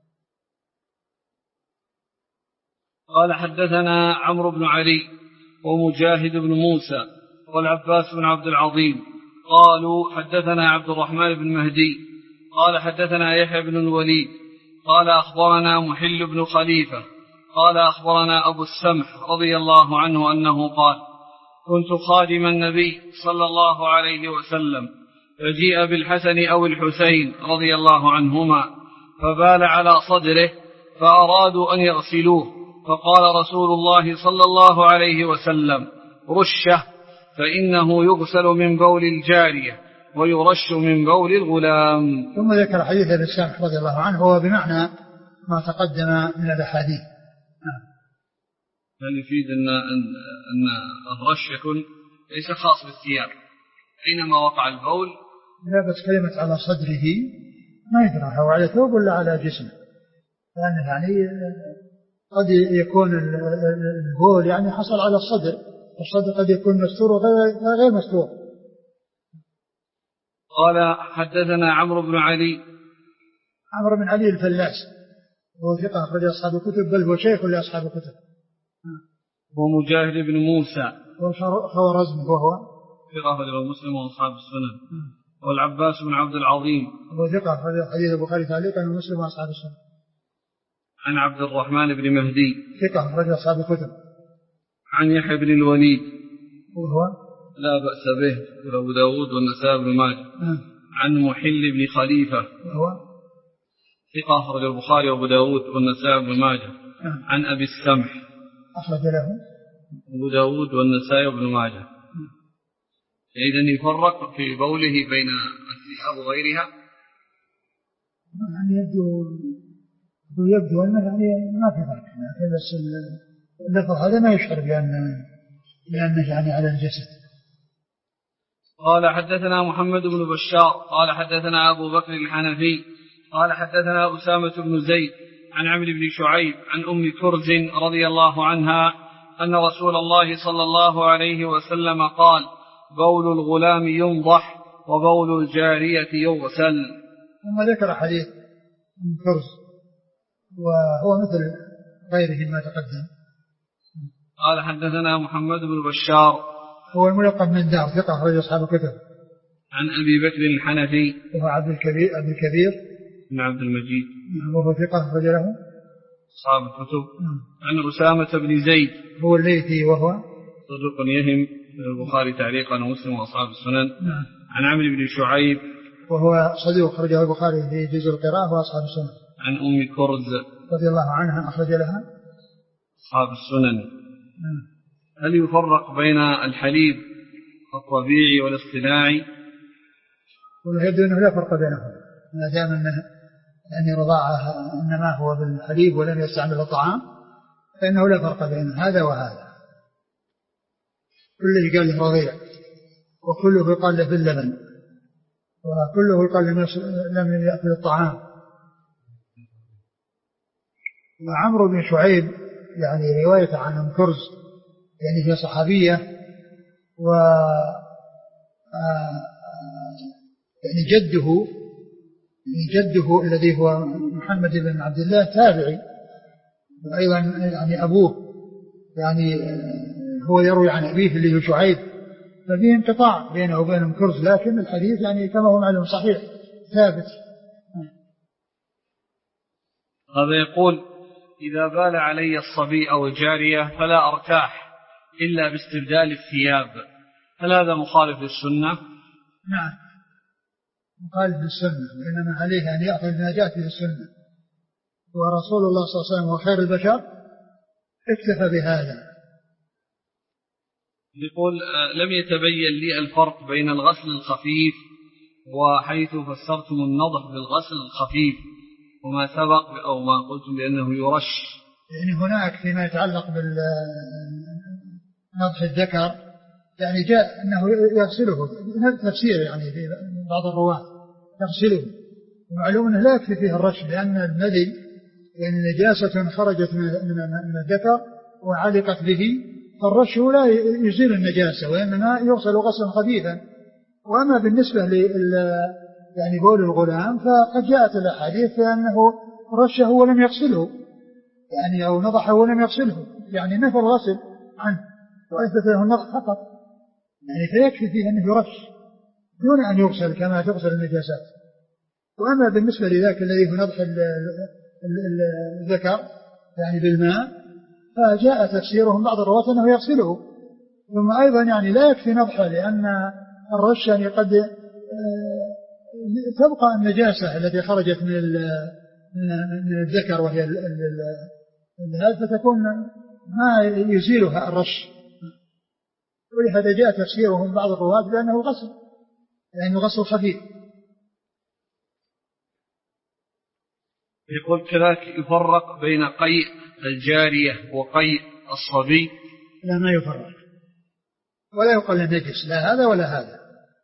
قال: حدثنا عمرو بن علي ومجاهد بن موسى والعباس بن عبد العظيم قالوا: حدثنا عبد الرحمن بن مهدي قال: حدثنا يحيى بن الوليد قال: أخبرنا محل بن خليفة قال: أخبرنا أبو السمح رضي الله عنه أنه قال: كنت خادم النبي صلى الله عليه وسلم، فجيء بالحسن أو الحسين رضي الله عنهما، فبال على صدره، فأرادوا أن يغسلوه، فقال رسول الله صلى الله عليه وسلم: رشه، فإنه يغسل من بول الجارية ويرش من بول الغلام. ثم ذكر حديث ابي السمح رضي الله عنه هو بمعنى ما تقدم من الأحاديث. هل يفيد أن, أن, أن الرش يكون ليس خاص بالثياب حينما وقع البول؟ لا بس كلمة على صدره ما يدرى هو على ثوب ولا على جسمه، لأن يعني قد يكون البول يعني حصل على الصدر، الصدر قد يكون مستور وغير مستور. قال حدثنا عمرو بن علي. عمرو بن علي الفلاس هو ثقة أخرج أصحاب الكتب، بل هو شيخ لأصحاب الكتب. ومجاهد بن موسى خوارزمي وهو ثقة أخرج مسلم وأصحاب السنن. والعباس بن عبد العظيم هو ثقة أخرج حديث البخاري تعليقا ومسلم وأصحاب السنن. عن عبد الرحمن بن مهدي ثقة أخرج أصحاب الكتب. عن يحيى بن الوليد وهو لا بأس به أبو داود والنسائي بن ماجه. عن محل بن خليفة وهو ثقة أخرج البخاري وأبو داود والنسائي بن ماجه. عن أبي السمح أخرج له أبو داود والنسائي بن ماجه. إذن يفرق في بوله بين الثياب وغيرها؟ يعني يبدو يبدو أنه يعني ما في فرق، لكن بس اللفظ هذا ما يشعر بأن لأنه يعني على الجسد. قال حدثنا محمد بن بشار قال حدثنا أبو بكر الحنفي قال حدثنا أسامة بن زيد عن عمرو بن شعيب عن أم كرز رضي الله عنها أن رسول الله صلى الله عليه وسلم قال: بول الغلام ينضح وبول الجارية يغسل. ثم ذكر حديث أم كرز وهو مثل غيره ما تقدم. قال حدثنا محمد بن بشار هو الملقب من دار ثقة أخرج أصحاب الكتب. عن أبي بكر الحنفي وهو عبد الكبير عبد الكبير بن عبد المجيد وهو ثقة أخرج له أصحاب الكتب. عن أسامة بن زيد هو الليثي وهو صدوق يهم البخاري تعليقا ومسلم وأصحاب السنن. عن عمرو بن شعيب وهو صدوق أخرجه البخاري في جزء القراءة وأصحاب السنن. عن أم كرز رضي الله عنها أخرج لها أصحاب السنن. هل يفرق بين الحليب الطبيعي والاصطناعي؟ ويبدو أنه لا فرق بينهم ما دام أنه يعني رضاعه إنما هو بالحليب ولم يستعمل الطعام فإنه لا فرق بين هذا وهذا، كله قال له رضيع وكله قال له باللبن وكله قال له لم يأكل الطعام. وعمرو بن شعيب يعني رواية عن أم كرز يعني هي صحابية و يعني جده جده الذي هو محمد بن عبد الله تابعي، وأيضا يعني أبوه يعني هو يروي عن أبيه اللي هو شعيب، ففيه انقطاع بينه وبين أم كرز، لكن الحديث يعني كما هو معلوم صحيح ثابت. هذا يقول: إذا بال علي الصبي أو الجارية فلا أرتاح إلا باستبدال الثياب، هل هذا مخالف للسنة؟ نعم مخالف للسنة، إنما عليه أن يأخذ ما جاء في السنة، ورسول الله صلى الله عليه وسلم وخير البشر اكتفى بهذا. يقول: لم يتبين لي الفرق بين الغسل الخفيف وحيث فسرتم النضح بالغسل الخفيف وما سبق أو ما قلتم بأنه يرش. يعني هناك فيما يتعلق بالنضح الذكر يعني جاء أنه يغسله تفسير يعني في بعض الرواة يغسله، ومعلوم أنه لا يكفي فيه الرش، لأن المذي يعني نجاسة خرجت من الذكر وعلقت به، فالرش لا يزيل النجاسة وإنما يغسل غسلا خفيفا. وأما بالنسبة لل يعني بول الغلام فقد جاءت الأحاديث بأنه رشه ولم يغسله يعني أو نضحه ولم يغسله، يعني نفى الغسل عنه وأثبت له النضح فقط، يعني فيكفي فيه أنه يرش دون أن يغسل كما تغسل النجاسات. وأما بالنسبة لذاك الذي هو نضح الذكر يعني بالماء فجاء تفسيرهم بعض الرواة أنه يغسله. ثم أيضا يعني لا يكفي نضحه، لأن الرش يعني قد تبقى النجاسة التي خرجت من من الذكر وهي هذا فتكون ما يزيلها الرش. ولهذا جاء تفسيره من بعض الرواة بأنه غسل، لأنه غسل خفيف. يقول كذلك يفرق بين قيء الجارية وقيء الصبي؟ لا، ما يفرق، ولا يقال نجس، لا هذا ولا هذا.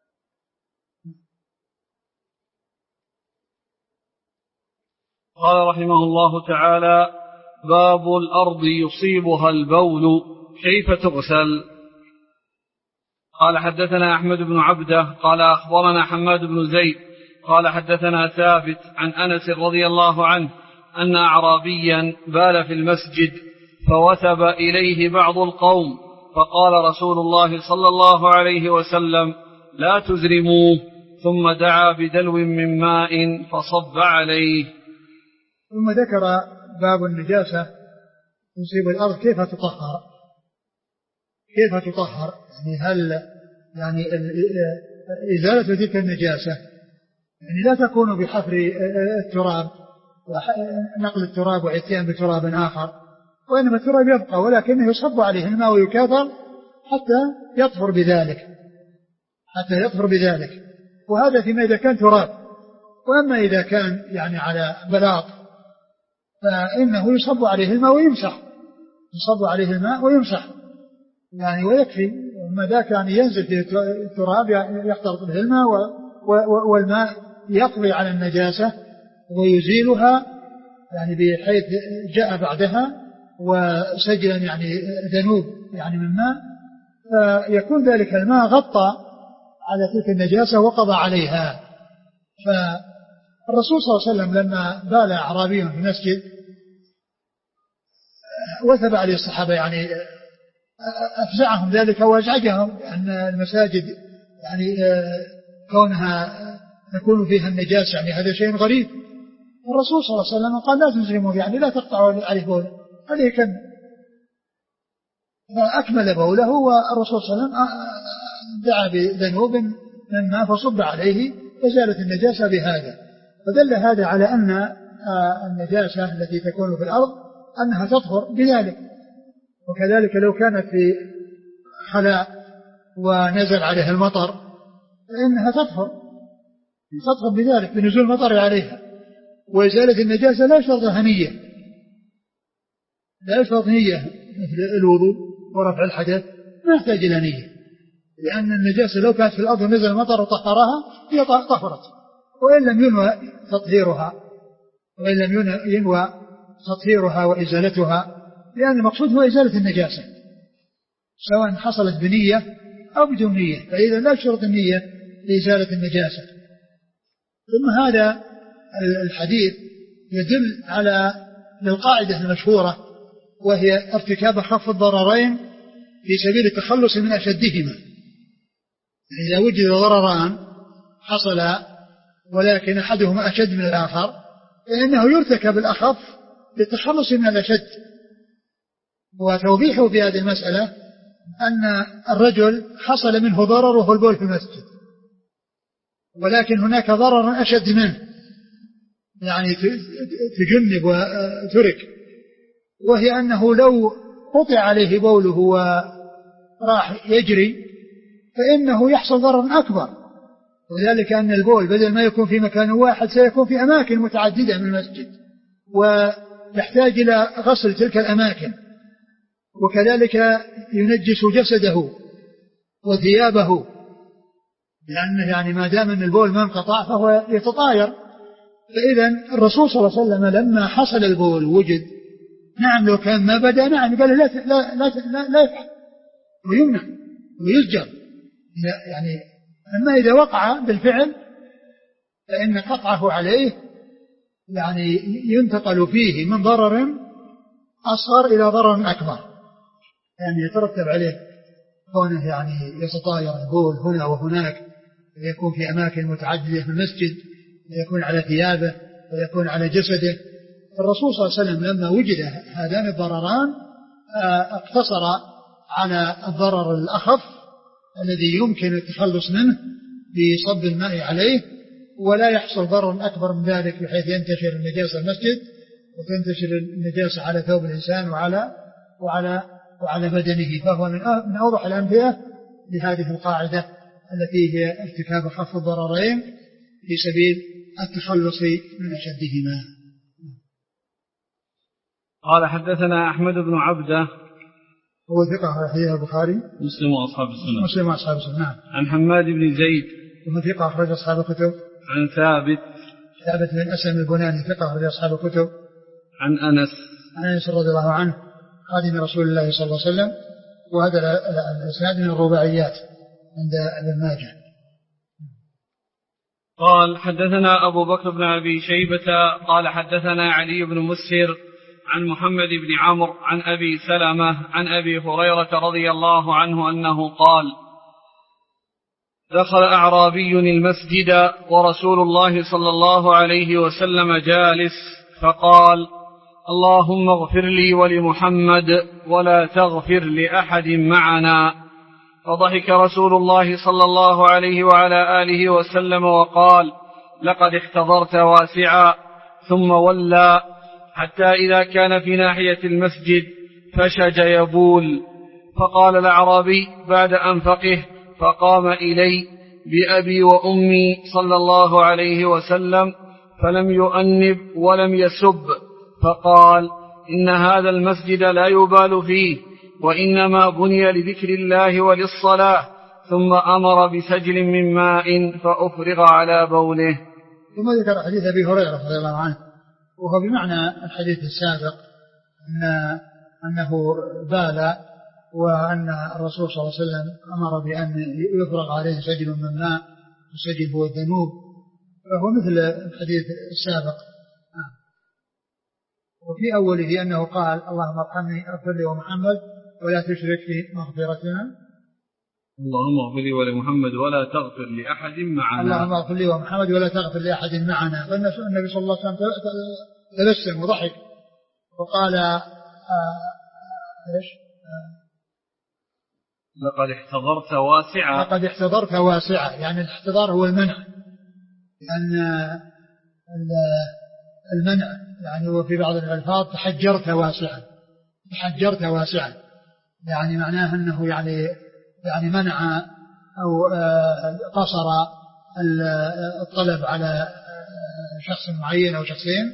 قال رحمه الله تعالى: باب الأرض يصيبها البول كيف تغسل؟ قال حدثنا أحمد بن عبده قال أخبرنا حماد بن زيد قال حدثنا ثابت عن أنس رضي الله عنه أن أعرابيا بال في المسجد فوثب إليه بعض القوم فقال رسول الله صلى الله عليه وسلم: لا تزرموه، ثم دعا بدلو من ماء فصب عليه. ثم ذكر باب النجاسة تصيب الأرض كيف تطهر، كيف تطهر يعني هل يعني إزالة تلك النجاسة يعني لا تكون بحفر التراب ونقل التراب وعتيان بتراب آخر، وإنما التراب يبقى ولكنه يصب عليه الماء ويكاثر حتى يطهر بذلك حتى يطهر بذلك وهذا فيما إذا كان تراب. وأما إذا كان يعني على بلاط فإنه يصب عليه الماء ويمسح يصب عليه الماء ويمسح يعني ويكفي. وما ذاك يعني ينزل في التراب يختلط به الماء والماء يقضي على النجاسة ويزيلها يعني بحيث جاء بعدها وسجلا يعني ذنوب يعني من ماء، فيكون ذلك الماء غطى على تلك النجاسة وقضى عليها. فالرسول صلى الله عليه وسلم لما بال أعرابي في المسجد وثب عليه الصحابة يعني أفزعهم ذلك وأزعجهم أن المساجد يعني كونها تكون فيها النجاسة يعني هذا شيء غريب. الرسول صلى الله عليه وسلم قال: لا تزرموا يعني لا تقطعوا عليه بوله، عليه كم. فأكمل بوله والرسول صلى الله عليه وسلم دعا بذنوب من ماء فصب عليه فزالت النجاسة بهذا. فدل هذا على أن النجاسة التي تكون في الأرض أنها تطهر بذلك. وكذلك لو كانت في خلاء ونزل عليها المطر فإنها تطهر تطهر بذلك بنزول المطر عليها. وإزالة النجاسة لا شرطها نية لا شرط نية مثل الوضوء ورفع الحدث ما يحتاج إلى نية، لأن النجاسة لو كانت في الأرض ونزل المطر وطهرها هي طهرت، وإن لم ينوى تطهيرها وإن لم ينوى تطهيرها وإزالتها، لأن المقصود هو إزالة النجاسة سواء حصلت بنية أو بدون نية، فإذا لا شرط النية لإزالة النجاسة. ثم هذا الحديث يدل على القاعدة المشهورة وهي ارتكاب أخف الضررين في سبيل التخلص من أشدهما. إذا وجد ضرران حصل ولكن أحدهما أشد من الآخر فإنه يرتكب الأخف للتخلص من الأشد. وتوضيحه في هذه المسألة أن الرجل حصل منه ضرر وهو البول في المسجد، ولكن هناك ضرر أشد منه يعني تجنب وترك، وهي أنه لو قطع عليه بوله وراح يجري فإنه يحصل ضرر أكبر، وذلك أن البول بدل ما يكون في مكان واحد سيكون في أماكن متعددة من المسجد ويحتاج إلى غسل تلك الأماكن، وكذلك ينجس جسده وثيابه، لأنه يعني ما دام أن البول ما انقطع فهو يتطاير. فإذا الرسول صلى الله عليه وسلم لما حصل البول وجد نعم لو كان ما بدأ نعم قال لا لا لا لا, لا يفعل ويمنع ويزجر يعني. أما إذا وقع بالفعل فإن قطعه عليه يعني ينتقل فيه من ضرر أصغر إلى ضرر أكبر، يعني يترتب عليه كونه يعني يتطاير البول هنا وهناك، ويكون في أماكن متعددة في المسجد، ويكون على ثيابه ويكون على جسده. فالرسول صلى الله عليه وسلم لما وجد هذان الضرران اقتصر على الضرر الأخف الذي يمكن التخلص منه بصب الماء عليه، ولا يحصل ضرر أكبر من ذلك بحيث ينتشر النجاسة المسجد وتنتشر النجاسة على ثوب الإنسان وعلى وعلى وعلى بدنه. فهو من من أوضح الأمثلة لهذه القاعدة التي هي ارتكاب خف الضررين في سبيل التخلص من أشدهما. قال حدثنا أحمد بن عبده هو ثقة أخرجه البخاري مسلم وأصحاب السنة مسلم وأصحاب السنة. نعم. عن حماد بن زيد وهو ثقة أخرج أصحاب الكتب. عن ثابت ثابت بن أسلم البناني ثقة أخرج أصحاب الكتب. عن أنس عن أنس رضي الله عنه خادم رسول الله صلى الله عليه وسلم. وهذا الإسناد من الرباعيات عند ابن ماجه. قال حدثنا أبو بكر بن أبي شيبة قال حدثنا علي بن مسهر عن محمد بن عمرو عن أبي سلمة عن أبي هريرة رضي الله عنه أنه قال دخل أعرابي المسجد ورسول الله صلى الله عليه وسلم جالس فقال اللهم اغفر لي ولمحمد ولا تغفر لأحد معنا. فضحك رسول الله صلى الله عليه وعلى آله وسلم وقال لقد احتضرت واسعا، ثم ولى حتى إذا كان في ناحية المسجد فشج يبول. فقال الأعرابي بعد أن فقه فقام إلي بأبي وأمي صلى الله عليه وسلم فلم يؤنب ولم يسب، فقال إن هذا المسجد لا يبال فيه وإنما بني لذكر الله وللصلاة، ثم أمر بسجل من ماء فأفرغ على بوله. ثم ذكر حديث أبي هريرة رضي الله عنه وهو بمعنى الحديث السابق أن أنه بال وأن الرسول صلى الله عليه وسلم أمر بأن يفرغ عليه سجل من ماء، السجل هو الذنوب، فهو مثل الحديث السابق. وفي أوله أنه قال اللهم ارحمني اغفر لي ومحمد ولا تشرك في مغفرتنا. اللهم اغفر لي ولمحمد ولا تغفر لأحد معنا. اللهم اغفر لي ومحمد ولا تغفر لأحد معنا. فالنبي صلى الله عليه وسلم تبسم وضحك وقال آه ايش آه لقد احتضرت واسعا. لقد احتضرت واسعا، يعني الاحتضار هو المنع، لأن المنع يعني هو في بعض الألفاظ تحجرت واسعا، تحجرت واسعا يعني معناه أنه يعني يعني منع أو قصر الطلب على شخص معين أو شخصين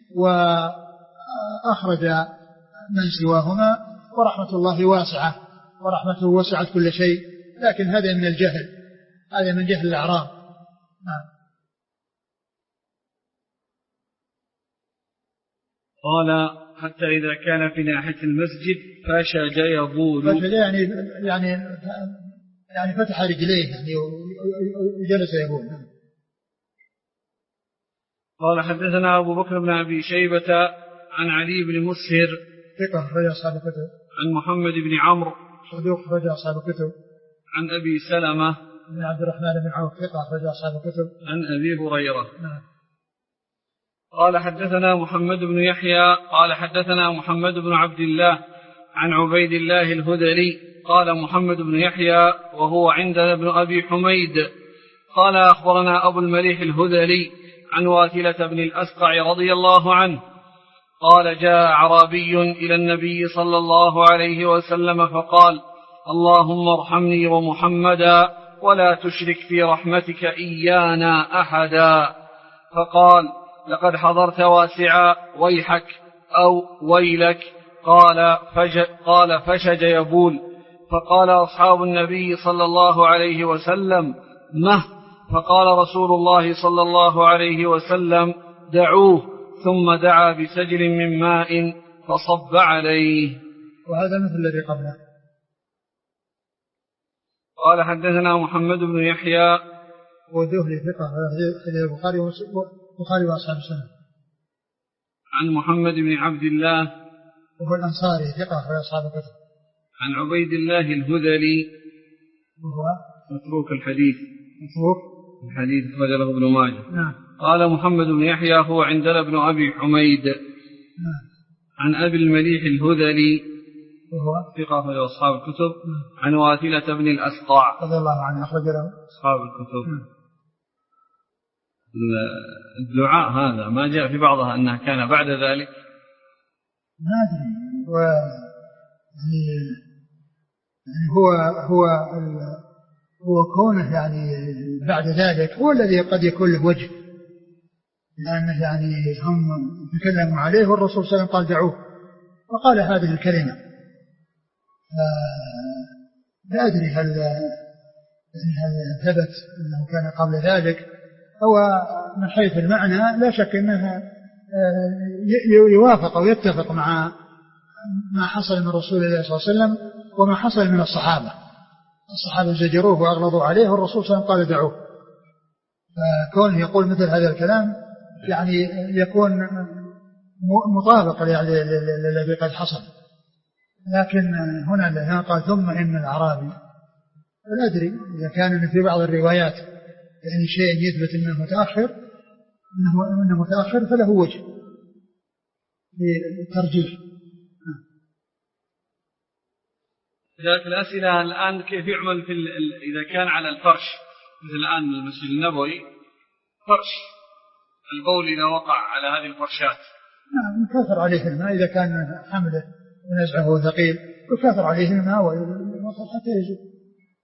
وأخرج من سواهما. ورحمة الله واسعة ورحمته وسعت كل شيء، لكن هذا من الجهل، هذا من جهل الأعراب. نعم. قال حتى إذا كان في ناحية المسجد فشج يبول. فشج يعني يعني يعني فتح رجليه يعني وجلس يبول. قال حدثنا أبو بكر بن أبي شيبة عن علي بن مسهر ثقة أخرج أصحاب الكتب. عن محمد بن عمرو صدوق أخرج أصحاب الكتب. عن أبي سلمة بن عبد الرحمن بن عوف ثقة أخرج أصحاب الكتب. عن أبي هريرة. نعم. قال حدثنا محمد بن يحيى قال حدثنا محمد بن عبد الله عن عبيد الله الهذلي قال محمد بن يحيى وهو عندنا ابن أبي حميد قال أخبرنا أبو المليح الهذلي عن واثلة بن الأسقع رضي الله عنه قال جاء أعرابي إلى النبي صلى الله عليه وسلم فقال اللهم ارحمني ومحمدا ولا تشرك في رحمتك إيانا أحدا. فقال لقد حضرت واسعا ويحك أو ويلك. قال فج قال فشج يبول. فقال أصحاب النبي صلى الله عليه وسلم مه. فقال رسول الله صلى الله عليه وسلم دعوه، ثم دعا بسجل من ماء فصب عليه. وهذا مثل الذي قبله. قال حدثنا محمد بن يحيى وذهلي ثقة في البخاري البخاري وأصحاب السنة. عن محمد بن عبد الله وهو الأنصاري ثقة في أصحاب الكتب. عن عبيد الله الهذلي وهو متروك الحديث متروك الحديث رجله ابن ماجه. نعم. قال محمد بن يحيى هو عندنا ابن أبي حميد. نعم. عن أبي المليح الهذلي وهو ثقة في أصحاب الكتب. عن واثلة بن الأسقع رضي الله عنه أخرج له أصحاب الكتب. الدعاء هذا ما جاء في بعضها أنها كان بعد ذلك، ما أدري. و يعني هو هو هو كونه يعني بعد ذلك هو الذي قد يكون له وجه، لأنه يعني هم تكلموا عليه والرسول صلى الله عليه وسلم قال دعوه وقال هذه الكلمة. لا أدري هل هل ثبت أنه كان قبل ذلك. هو من حيث المعنى لا شك أنه يوافق أو يتفق مع ما حصل من رسول الله صلى الله عليه وسلم وما حصل من الصحابة. الصحابة زجروه وأغلظوا عليه والرسول صلى الله عليه وسلم قال دعوه. فكونه يقول مثل هذا الكلام يعني يكون مطابق للذي قد حصل. لكن هنا هنا قال ثم إن الأعرابي، لا أدري إذا كان في بعض الروايات يعني شيء يثبت أنه متأخر أنه, إنه متأخر فله وجه للترجيح. ذلك الأسئلة الآن كيف يعمل في إذا كان على الفرش مثل الآن المسجد النبوي فرش البول إذا وقع على هذه الفرشات؟ نعم يكاثر عليه الماء إذا كان حمله ونزعه ثقيل يكاثر عليه الماء ويصب حتى يزول.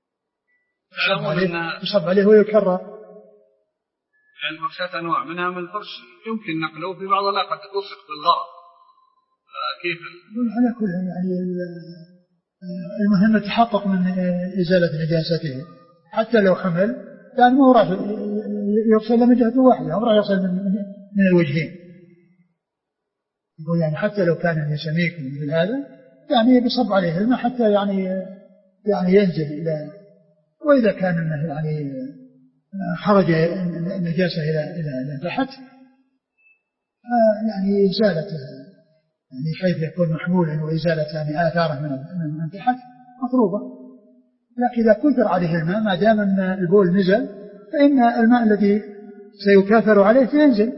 يصب عليه ويكرر. يعني الفرشات أنواع منها من الفرش يمكن نقله في بعض لا قد تلصق بالغرض. كيف؟ على كل يعني المهم التحقق من إزالة نجاسته حتى لو حمل يعني ما هو راح يغسل من جهة واحدة أو راح يغسل من, من الوجهين. يقول يعني حتى لو كان يسميك مثل هذا يعني بصب عليه الماء حتى يعني يعني ينزل إلى، وإذا كان انه يعني خرج النجاسة إلى إلى تحت يعني إزالتها يعني حيث يكون محمولا وإزالة يعني آثاره من من تحت مطلوبة. لكن إذا كثر عليه الماء ما دام أن البول نزل فإن الماء الذي سيكاثر عليه سينزل.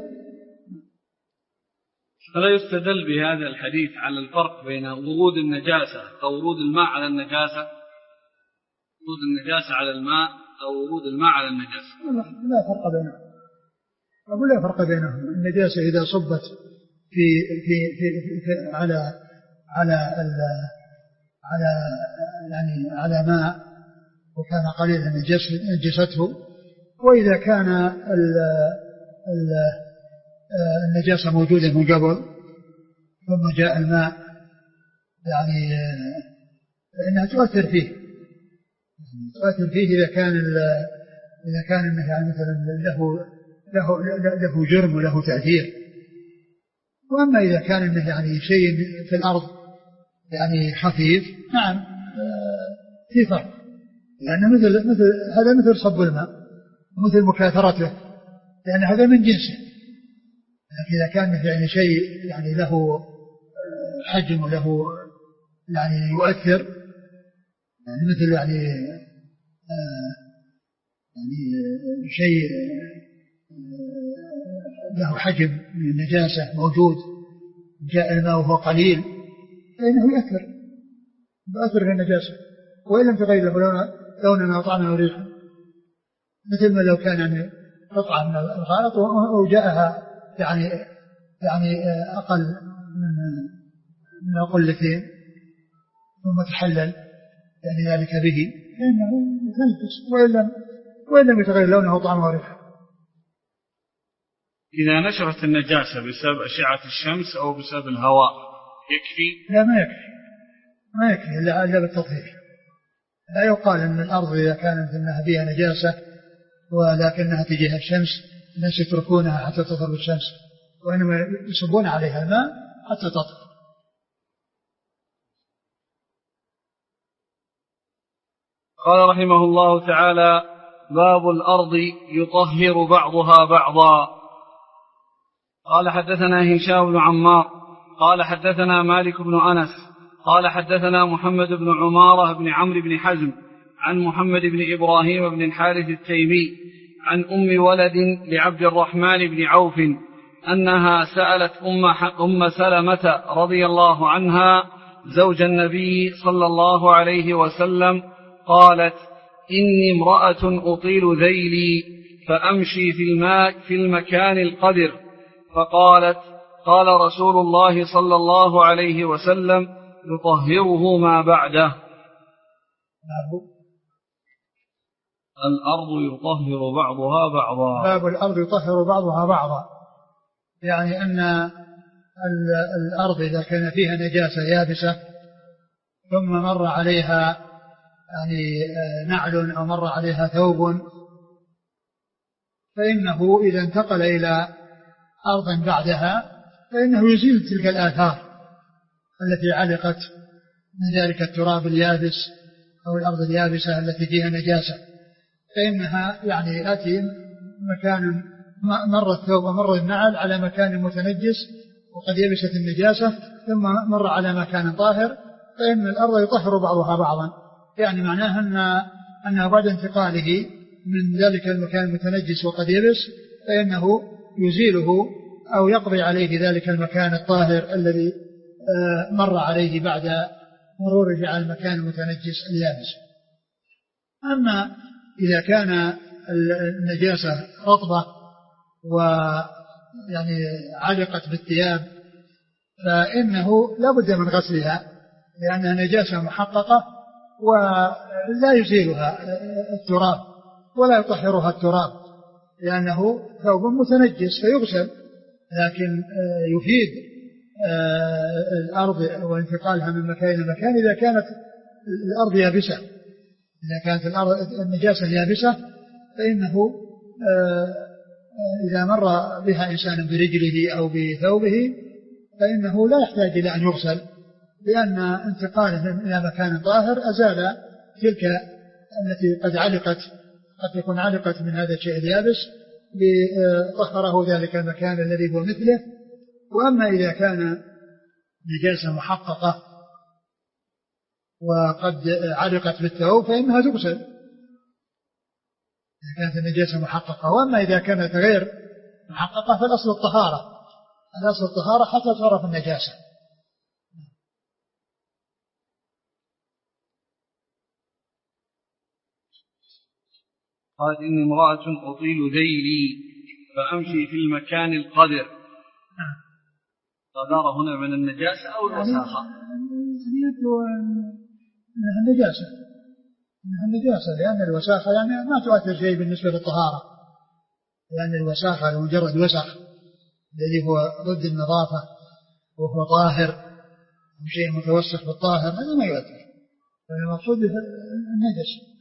فلا يستدل بهذا الحديث على الفرق بين ورود النجاسة أو ورود الماء على النجاسة، ورود النجاسة على الماء أو ورود الماء على النجاسة؟ لا فرق بينهم. أقول لا فرق بينهم. النجاسة إذا صبت في في في, في على على على يعني على ماء وكان قليلا نجسته، وإذا كان ال ال النجاسة موجودة من قبل ثم جاء الماء يعني فإنها تؤثر فيه تؤثر فيه إذا كان إذا كان إنه يعني مثلا له له له جرم وله تأثير. وأما إذا كان إنه يعني شيء في الأرض يعني خفيف نعم في فرق، لأن مثل مثل هذا مثل صب الماء مثل مكاثرته لأن هذا من جنسه. لكن إذا كان يعني شيء يعني له حجم وله يعني يؤثر يعني مثل يعني يعني شيء له حجم من النجاسة موجود جاء الماء وهو قليل فإنه يؤثر يؤثر في النجاسة وإن لم تغير له لونا وطعما وريحا، مثل ما لو كان يعني قطعة من الخالط وجاءها يعني يعني أقل من من القلتين ثم تحلل يعني ذلك به فإنه يتنجس وإن لم وإن لم يتغير لونه وطعمه وريحه. إذا نشرت النجاسة بسبب أشعة الشمس أو بسبب الهواء يكفي؟ لا ما يكفي ما يكفي إلا بالتطهير. لا يقال أن الأرض إذا كانت أنها فيها نجاسة ولكنها تجيها الشمس الناس يتركونها حتى تطهر بالشمس، وإنما يصبون عليها الماء حتى تطهر. قال رحمه الله تعالى: باب الأرض يطهر بعضها بعضا. قال حدثنا هشام بن عمار قال حدثنا مالك بن أنس قال حدثنا محمد بن عمارة بن عمرو بن حزم عن محمد بن إبراهيم بن الحارث التيمي عن أم ولد لعبد الرحمن بن عوف أنها سألت أم, أم سلمة رضي الله عنها زوج النبي صلى الله عليه وسلم قالت: إني امرأة أطيل ذيلي فأمشي في الماء في المكان القدر، فقالت: قال رسول الله صلى الله عليه وسلم: يطهره ما بعده. الأرض يطهر بعضها بعضا. باب الأرض يطهر بعضها بعضا، يعني أن الأرض إذا كان فيها نجاسة يابسة ثم مر عليها يعني نعل أو مر عليها ثوب، فإنه إذا انتقل إلى أرض بعدها فإنه يزيل تلك الآثار التي علقت من ذلك التراب اليابس أو الأرض اليابسة التي فيها نجاسة، فإنها يعني يأتي مكان مر الثوب ومر النعل على مكان متنجس وقد يبست النجاسة ثم مر على مكان طاهر، فإن الأرض يطهر بعضها بعضا، يعني معناها أن أنه بعد انتقاله من ذلك المكان المتنجس وقد يبس فإنه يزيله أو يقضي عليه ذلك المكان الطاهر الذي مر عليه بعد مروره على المكان المتنجس اليابس. أما إذا كان النجاسة رطبة ويعني علقت بالثياب فإنه لا بد من غسلها لأنها نجاسة محققة ولا يزيلها التراب ولا يطهرها التراب لأنه ثوب متنجس فيغسل، لكن يفيد الأرض وانتقالها من مكان إلى مكان إذا كانت الأرض يابسة. إذا كانت الأرض النجاسة يابسة فإنه إذا مر بها إنسان برجله أو بثوبه فإنه لا يحتاج إلى أن يغسل، لأن انتقاله إلى مكان طاهر أزال تلك التي قد علقت، قد تكون علقت من هذا الشيء اليابس لطهره ذلك المكان الذي هو مثله. وأما إذا كان نجاسة محققة وقد علقت بالثوب فإنها تغسل إذا كانت النجاسة محققة. وأما إذا كانت غير محققة فالأصل الطهارة، الأصل الطهارة حتى تعرف النجاسة. قالت إني امرأة أطيل ذيلي فأمشي في المكان القدر. قدر هنا من النجاسة أو الوساخة؟ يبدو أنها النجاسة، أنها النجاسة لأن الوساخة يعني ما تؤثر شيء بالنسبة للطهارة، لأن الوساخة لمجرد وسخ الذي هو ضد النظافة وهو طاهر شيء متوسخ بالطاهر هذا ما يؤثر، فالمقصود النجس.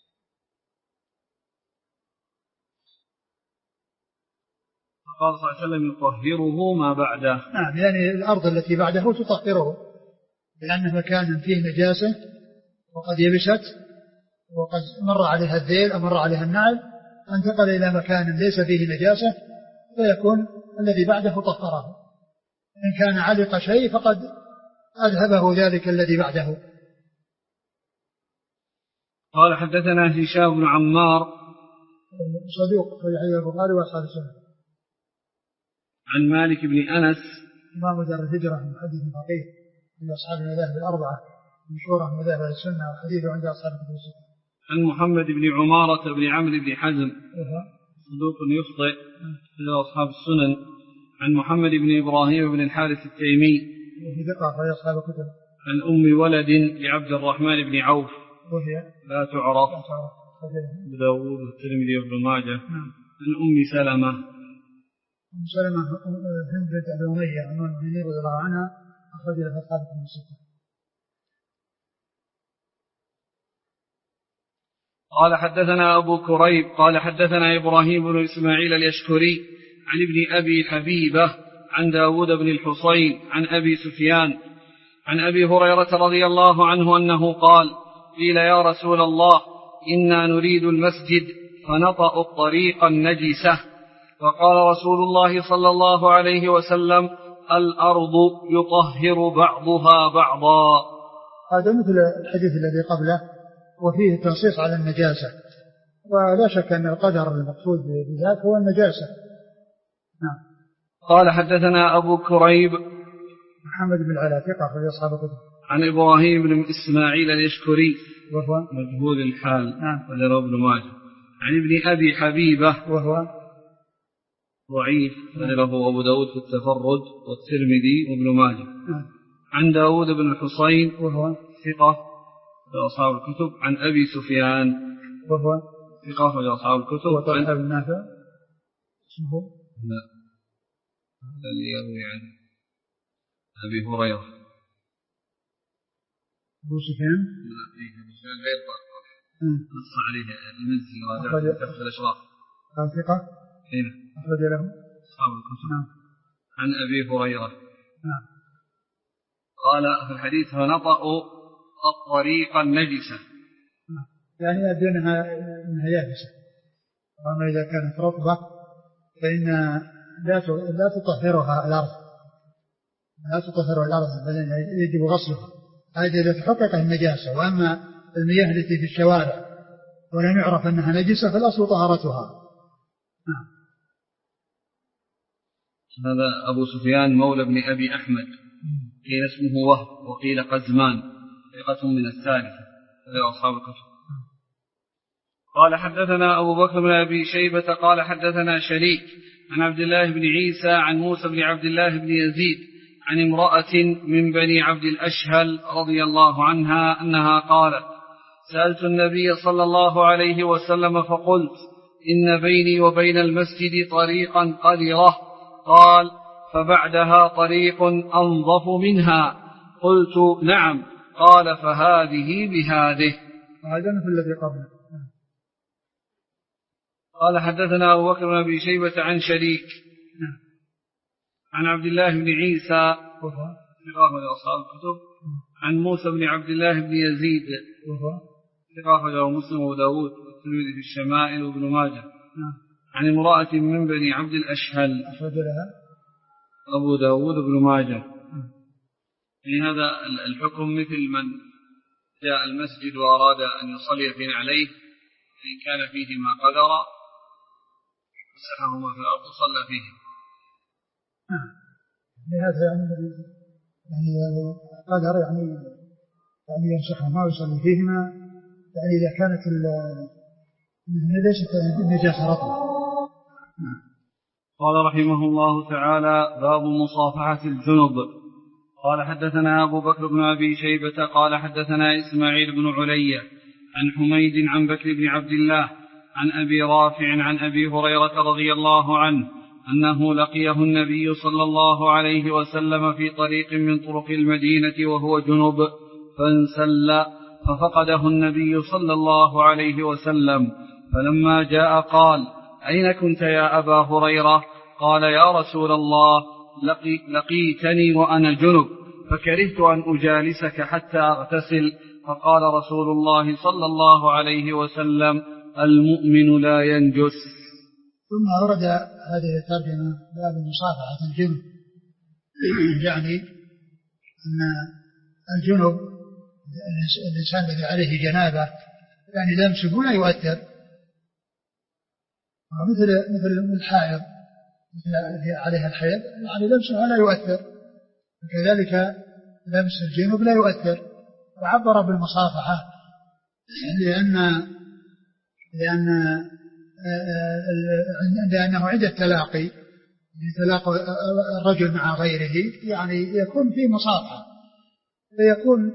قال صلى الله عليه وسلم يطهره ما بعده. نعم، يعني الأرض التي بعده تطهره لأن مكان فيه نجاسة وقد يبست وقد مر عليها الذيل أو مر عليها النعل انتقل إلى مكان ليس فيه نجاسة فيكون الذي بعده طهره. إن كان علق شيء فقد أذهبه ذلك الذي بعده. قال حدثنا هشام بن عمار صدوق في حديث البخاري وأصحاب السنة. عن مالك بن أنس إمام دار الهجرة محدث فقيه من أصحاب المذاهب الأربعة مشهورة من مذاهب السنة وحديثه عند أصحاب الكتب الستة. عن محمد بن عمارة بن عمرو بن حزم صدوق يخطئ إلى أصحاب السنن. عن محمد بن إبراهيم بن الحارث التيمي وفي ثقة في أصحاب الكتب. عن أم ولد لعبد الرحمن بن عوف وهي لا تعرف أبو داود والترمذي وابن ماجه. عن أم سلمة أم سلمة هند بنت أبي أمية عن المؤمنين رضي الله عنها أخرج لها أصحاب الكتب الستة. قال حدثنا أبو كريب قال حدثنا إبراهيم بن إسماعيل اليشكري عن ابن أبي حبيبة عن داود بن الحصين عن أبي سفيان عن أبي هريرة رضي الله عنه أنه قال قيل يا رسول الله إنا نريد المسجد فنطأ الطريق النجسة فقال رسول الله صلى الله عليه وسلم الأرض يطهر بعضها بعضا. هذا مثل الحديث الذي قبله وفيه تنصيص على النجاسة، ولا شك أن القدر المقصود بذلك هو النجاسة. نعم. قال حدثنا أبو كريب محمد بن العلاء ثقة في أصحاب الكتب. عن إبراهيم بن إسماعيل اليشكري وهو مجهول الحال. نعم. وله ابن ماجه. عن ابن أبي حبيبة وهو ضعيف وله أبو داود في التفرد والترمذي وابن ماجه. نعم. عن داود بن الحصين وهو ثقة أصحاب الكتب عن أبي سفيان وهو ثقة أخرج أصحاب الكتب وطلحة بن نافع اسمه لا هذا اللي يروي عن أبي هريرة أبو سفيان لا فيه أبو سفيان غير طلحة نص عليه المزي وهذا كتب الأشراف ثقة هنا أخرج له أصحاب الكتب نعم. عن أبي هريرة نعم. قال في الحديث فنطأوا الطريق النجسة يعني أدنها أنها يابسة، وأما إذا كانت رطبة فإن لا لا تطهرها الأرض لا تطهرها الأرض بل يجب غسلها، هذه إذا تحقق النجاسة. وأما المياه التي في الشوارع ولم يعرف أنها نجسة فالأصل طهارتها. نعم. هذا أبو سفيان مولى بن أبي أحمد قيل اسمه وهب وقيل قزمان ثقة من الثالثة هذا أصحاب الكتب. قال حدثنا أبو بكر بن أبي شيبة قال حدثنا شريك عن عبد الله بن عيسى عن موسى بن عبد الله بن يزيد عن امرأة من بني عبد الأشهل رضي الله عنها أنها قالت سألت النبي صلى الله عليه وسلم فقلت إن بيني وبين المسجد طريقا قذرة قال فبعدها طريق أنظف منها قلت نعم قال فهذه بهذه. هذا مثل الذي قبله. قال حدثنا أبو بكر بن أبي شيبة عن شريك عن عبد الله بن عيسى ثقة أصحاب الكتب عن موسى بن عبد الله بن يزيد ثقة مسلم وداود والترمذي في الشمائل وابن ماجه عن امرأة من بني عبد الأشهل أبو داود وابن ماجه. يعني هذا الحكم مثل من جاء المسجد وأراد أن يصلي في عليه إن كان فيهما قدر مسحهما في الأرض صلى فيه. لهذا يعني يعني قدر يعني يعني يمسحهما ويصلي فيهما يعني إذا كانت النجاسة النجاسة رطبة. قال رحمه الله تعالى باب مصافحة الجنب. قال حدثنا أبو بكر بن أبي شيبة قال حدثنا إسماعيل بن علي عن حميد عن بكر بن عبد الله عن أبي رافع عن أبي هريرة رضي الله عنه أنه لقيه النبي صلى الله عليه وسلم في طريق من طرق المدينة وهو جنب فانسل ففقده النبي صلى الله عليه وسلم فلما جاء قال أين كنت يا أبا هريرة؟ قال يا رسول الله لقي لقيتني وأنا جنب فكرهت أن أجالسك حتى أغتسل فقال رسول الله صلى الله عليه وسلم المؤمن لا ينجس. ثم أورد هذه الترجمة باب مصافحة الجنب، يعني أن الجنب الإنسان الذي عليه جنابة يعني لمسه لا يؤثر مثل مثل الحائض التي عليها الحيض يعني لمسها لا يؤثر وكذلك لمس الجنب لا يؤثر. وعبر بالمصافحة لأن لأن لأنه عند التلاقي تلاقى الرجل مع غيره يعني يكون في مصافحة فيكون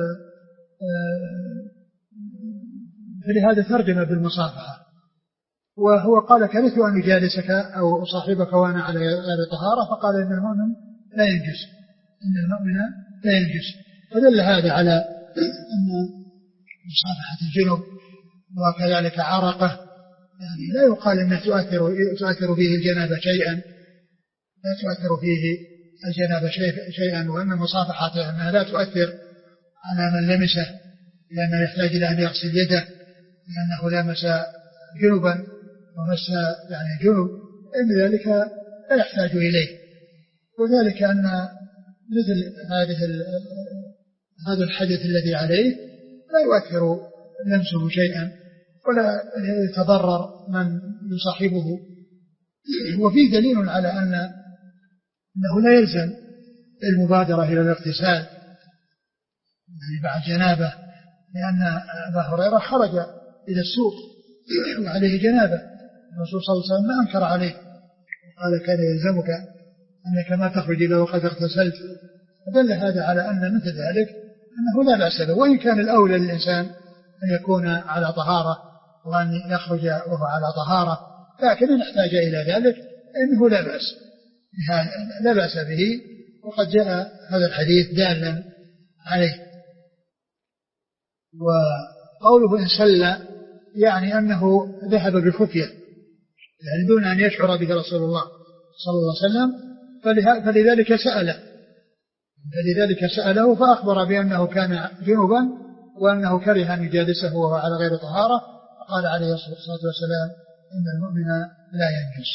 فلهذا ترجم بالمصافحة. وهو قال كرهت أن يجالسك أو أصاحبك وأنا على غير طهارة فقال إن المؤمن لا ينجس إن المؤمن لا ينجس. فدل هذا على أن مصافحة الجنب وكذلك عرقه يعني لا يقال أنه تؤثر, تؤثر فيه الجنابة شيئا لا تؤثر فيه الجنابة شيئا وأن مصافحته أنها لا تؤثر على من لمسه لأنه يحتاج إلى أن يغسل يده لأنه لمس جنبا ومس يعني جنب إن ذلك لا يحتاج إليه. وذلك أن مثل هذه هذا الحدث الذي عليه لا يؤثر لمسه شيئا ولا يتضرر من يصاحبه. وفيه دليل على أن أنه لا يلزم المبادرة إلى الاغتسال يعني بعد جنابه لأن أبا هريرة خرج إلى السوق وعليه جنابه الرسول صلى الله عليه وسلم ما أنكر عليه وقال كان يلزمك أنك ما تخرج إلا وقد اغتسلت. فدل هذا على أن مثل ذلك أنه لا بأس به، وإن كان الأولى للإنسان أن يكون على طهارة وأن يخرج وهو على طهارة، لكن إن احتاج إلى ذلك إنه لا بأس لا بأس به، وقد جاء هذا الحديث دالا عليه. وقوله إن سل يعني أنه ذهب بالخفية يعني دون أن يشعر به رسول الله صلى الله عليه وسلم، فلذلك سأله فلذلك سأله فأخبر بأنه كان جنبا وأنه كره أن يجالسه وهو على غير طهارة، فقال عليه الصلاة والسلام إن المؤمن لا ينجس.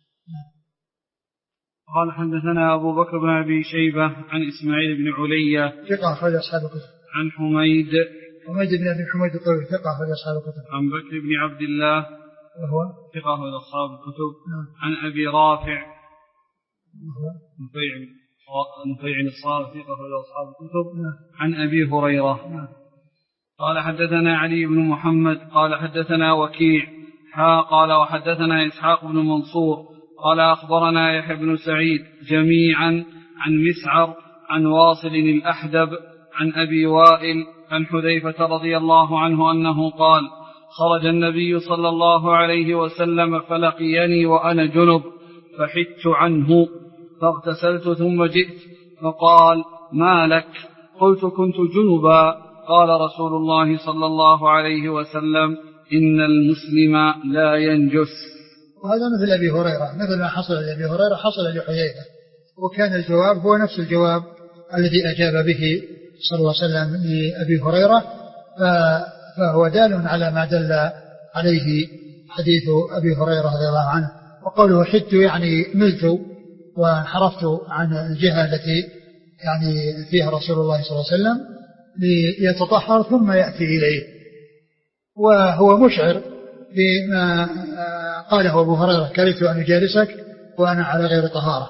قال حدثنا أبو بكر بن أبي شيبة عن إسماعيل بن علية ثقة أخرج أصحاب الكتب. عن حميد حميد بن أبي حميد الطويل ثقة أخرج أصحاب الكتب. عن بكر بن عبد الله وهو ثقة أخرج أصحاب الكتب. عن أبي رافع وهو نفيع الصالح ثقة أخرج أصحاب الكتب. عن أبي هريرة قال حدثنا علي بن محمد قال حدثنا وكيع ها قال وحدثنا إسحاق بن منصور قال أخبرنا يحيى بن سعيد جميعا عن مسعر عن واصل الأحدب عن أبي وائل عن حذيفة رضي الله عنه أنه قال خرج النبي صلى الله عليه وسلم فلقيني وأنا جنب فحدت عنه فاغتسلت ثم جئت فقال ما لك؟ قلت كنت جنبا. قال رسول الله صلى الله عليه وسلم إن المسلم لا ينجس. وهذا مثل أبي هريرة، مثل ما حصل لأبي هريرة حصل لحذيفة، وكان الجواب هو نفس الجواب الذي أجاب به صلى الله عليه وسلم لأبي هريرة، فهو دال على ما دل عليه حديث أبي هريرة رضي الله عنه. وقوله حدت يعني ملت وانحرفت عن الجهة التي يعني فيها رسول الله صلى الله عليه وسلم ليتطهر ثم يأتي إليه، وهو مشعر بما قاله أبو هريرة كرهت أن أجالسك وأنا على غير طهارة.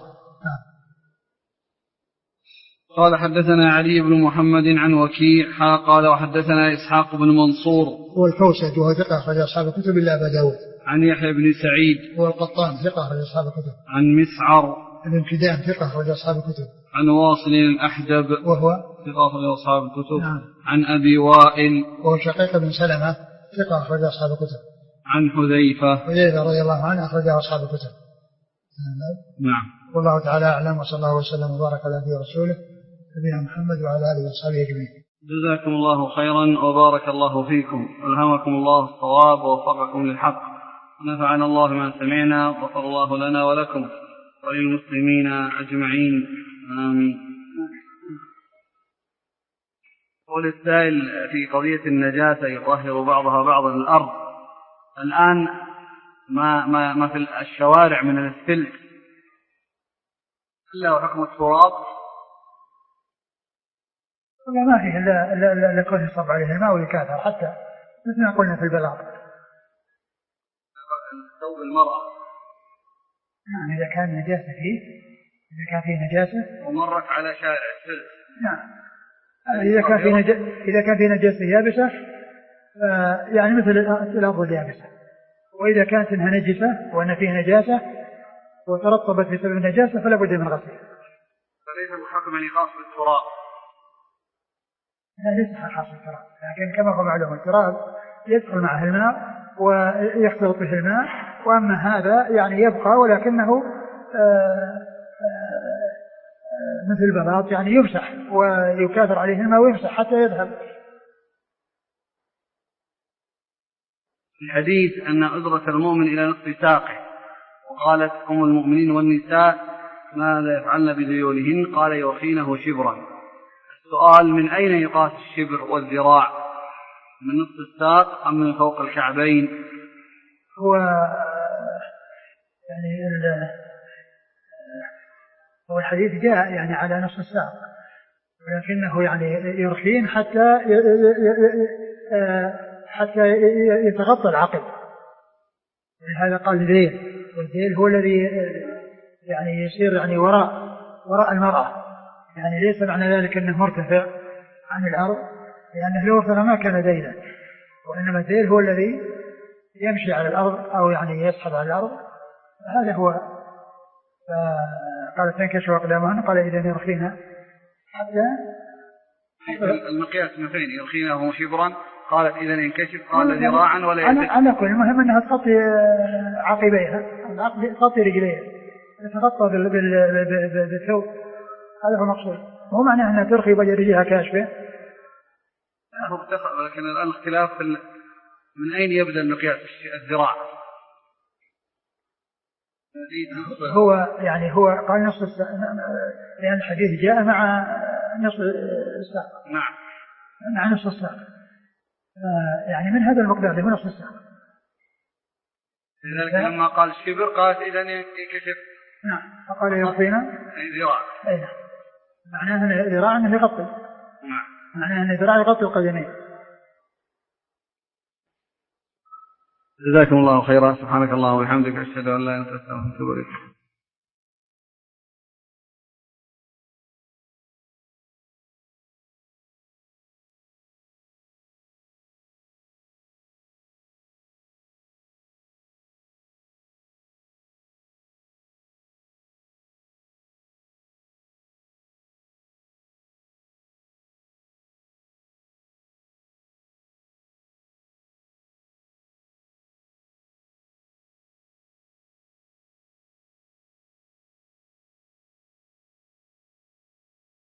قال حدثنا علي بن محمد عن وكيع قال وحدثنا إسحاق بن منصور هو الكوسج وهو ثقة أخرج أصحاب الكتب إلا أبا داود. عن يحيى بن سعيد هو القطان ثقة أخرج أصحاب الكتب. عن مسعر بن كدام ثقة أخرج أصحاب الكتب. عن واصل الأحدب وهو ثقة أخرج أصحاب الكتب. نعم. عن أبي وائل وهو شقيق بن سلمة ثقة أخرج أصحاب الكتب. عن حذيفة حذيفة رضي الله عنه أخرج أصحاب الكتب. نعم. والله تعالى أعلم، وصلى الله وسلم وبارك على نبينا ورسوله نبينا محمد وعلى آله وصحبه أجمعين. جزاكم الله خيرا وبارك الله فيكم، ألهمكم الله الصواب ووفقكم للحق، ونفعنا الله ما سمعنا، وغفر الله لنا ولكم وللمسلمين أجمعين آمين. قول السائل في قضية النجاسة يطهر بعضها بعضا الأرض، الآن ما, ما, ما في الشوارع من السلك إلا حكم التراب ولا ما فيه إلا إلا إلا لكون يصب عليه الماء ويكاثر، حتى مثل ما قلنا في البلاط. ثوب المرأة نعم إذا كان نجاسة فيه، إذا كان فيه نجاسة ومرت على شارع السلك نعم إذا كان فيه نج... إذا كان فيه نجاسة يابسة يعني مثل الأرض اليابسة، وإذا كانت إنها نجسة وأن فيه نجاسة وترطبت بسبب النجاسة فلا بد من غسلها. فليس الحكم أن يخاص بالتراب. لا ليس خاص بالتراب، لكن كما هو معلوم التراب يدخل معه الماء ويختلط به الماء، وأما هذا يعني يبقى ولكنه آآ آآ مثل البلاط يعني يمسح ويكاثر عليه الماء ويمسح حتى يذهب. الحديث أن أدرك المؤمن إلى نصف ساقه، وقالت أم المؤمنين والنساء ماذا يفعلن بذيولهن؟ قال يوخينه شبرا. السؤال من أين يقاس الشبر والذراع؟ من نصف الساق أم من فوق الكعبين؟ هو يعني هو الحديث جاء يعني على نصف الساق، ولكنه يعني يرخين حتى حتى يتغطى العقل، لهذا قال ذيل، والذيل هو الذي يعني يصير يعني وراء وراء المرأة، يعني ليس معنى ذلك أنه مرتفع عن الأرض، لأنه لو ارتفع ما كان ذيلا، وإنما الذيل هو الذي يمشي على الأرض أو يعني يسحب على الأرض، هذا هو. قال تنكشف أقدامهن، قال إذا يرخينا حتى المقياس اثنتين يرخينه شبرا، قالت إذا ينكشف، قال ذراعا ولا ينكشف. أنا أنا أقول المهم أنها تغطي عقبيها، تغطي رجليها، تغطى بالثوب، هذا هو المقصود. مو معناه أنها ترخي رجليها كاشفة. لكن الآن اختلاف من أين يبدأ المقياس؟ الذراع. هو يعني هو قال نصف الساق، لأن الحديث جاء مع نصف الساق. نعم. مع نصف الساق. يعني من هذا المقدار اللي هو نصف الساق. لذلك لما قال شبر قالت إذا يكشف. نعم. فقال يرخينا. أي ذراع. أي نعم. معناه أن ذراع أنه يغطي. نعم. معناه أن ذراع يغطي القدمين. جزاكم الله خيرا. سبحانك اللهم وبحمدك أشهد أن لا إله إلا أنت أستغفرك وأتوب إليك.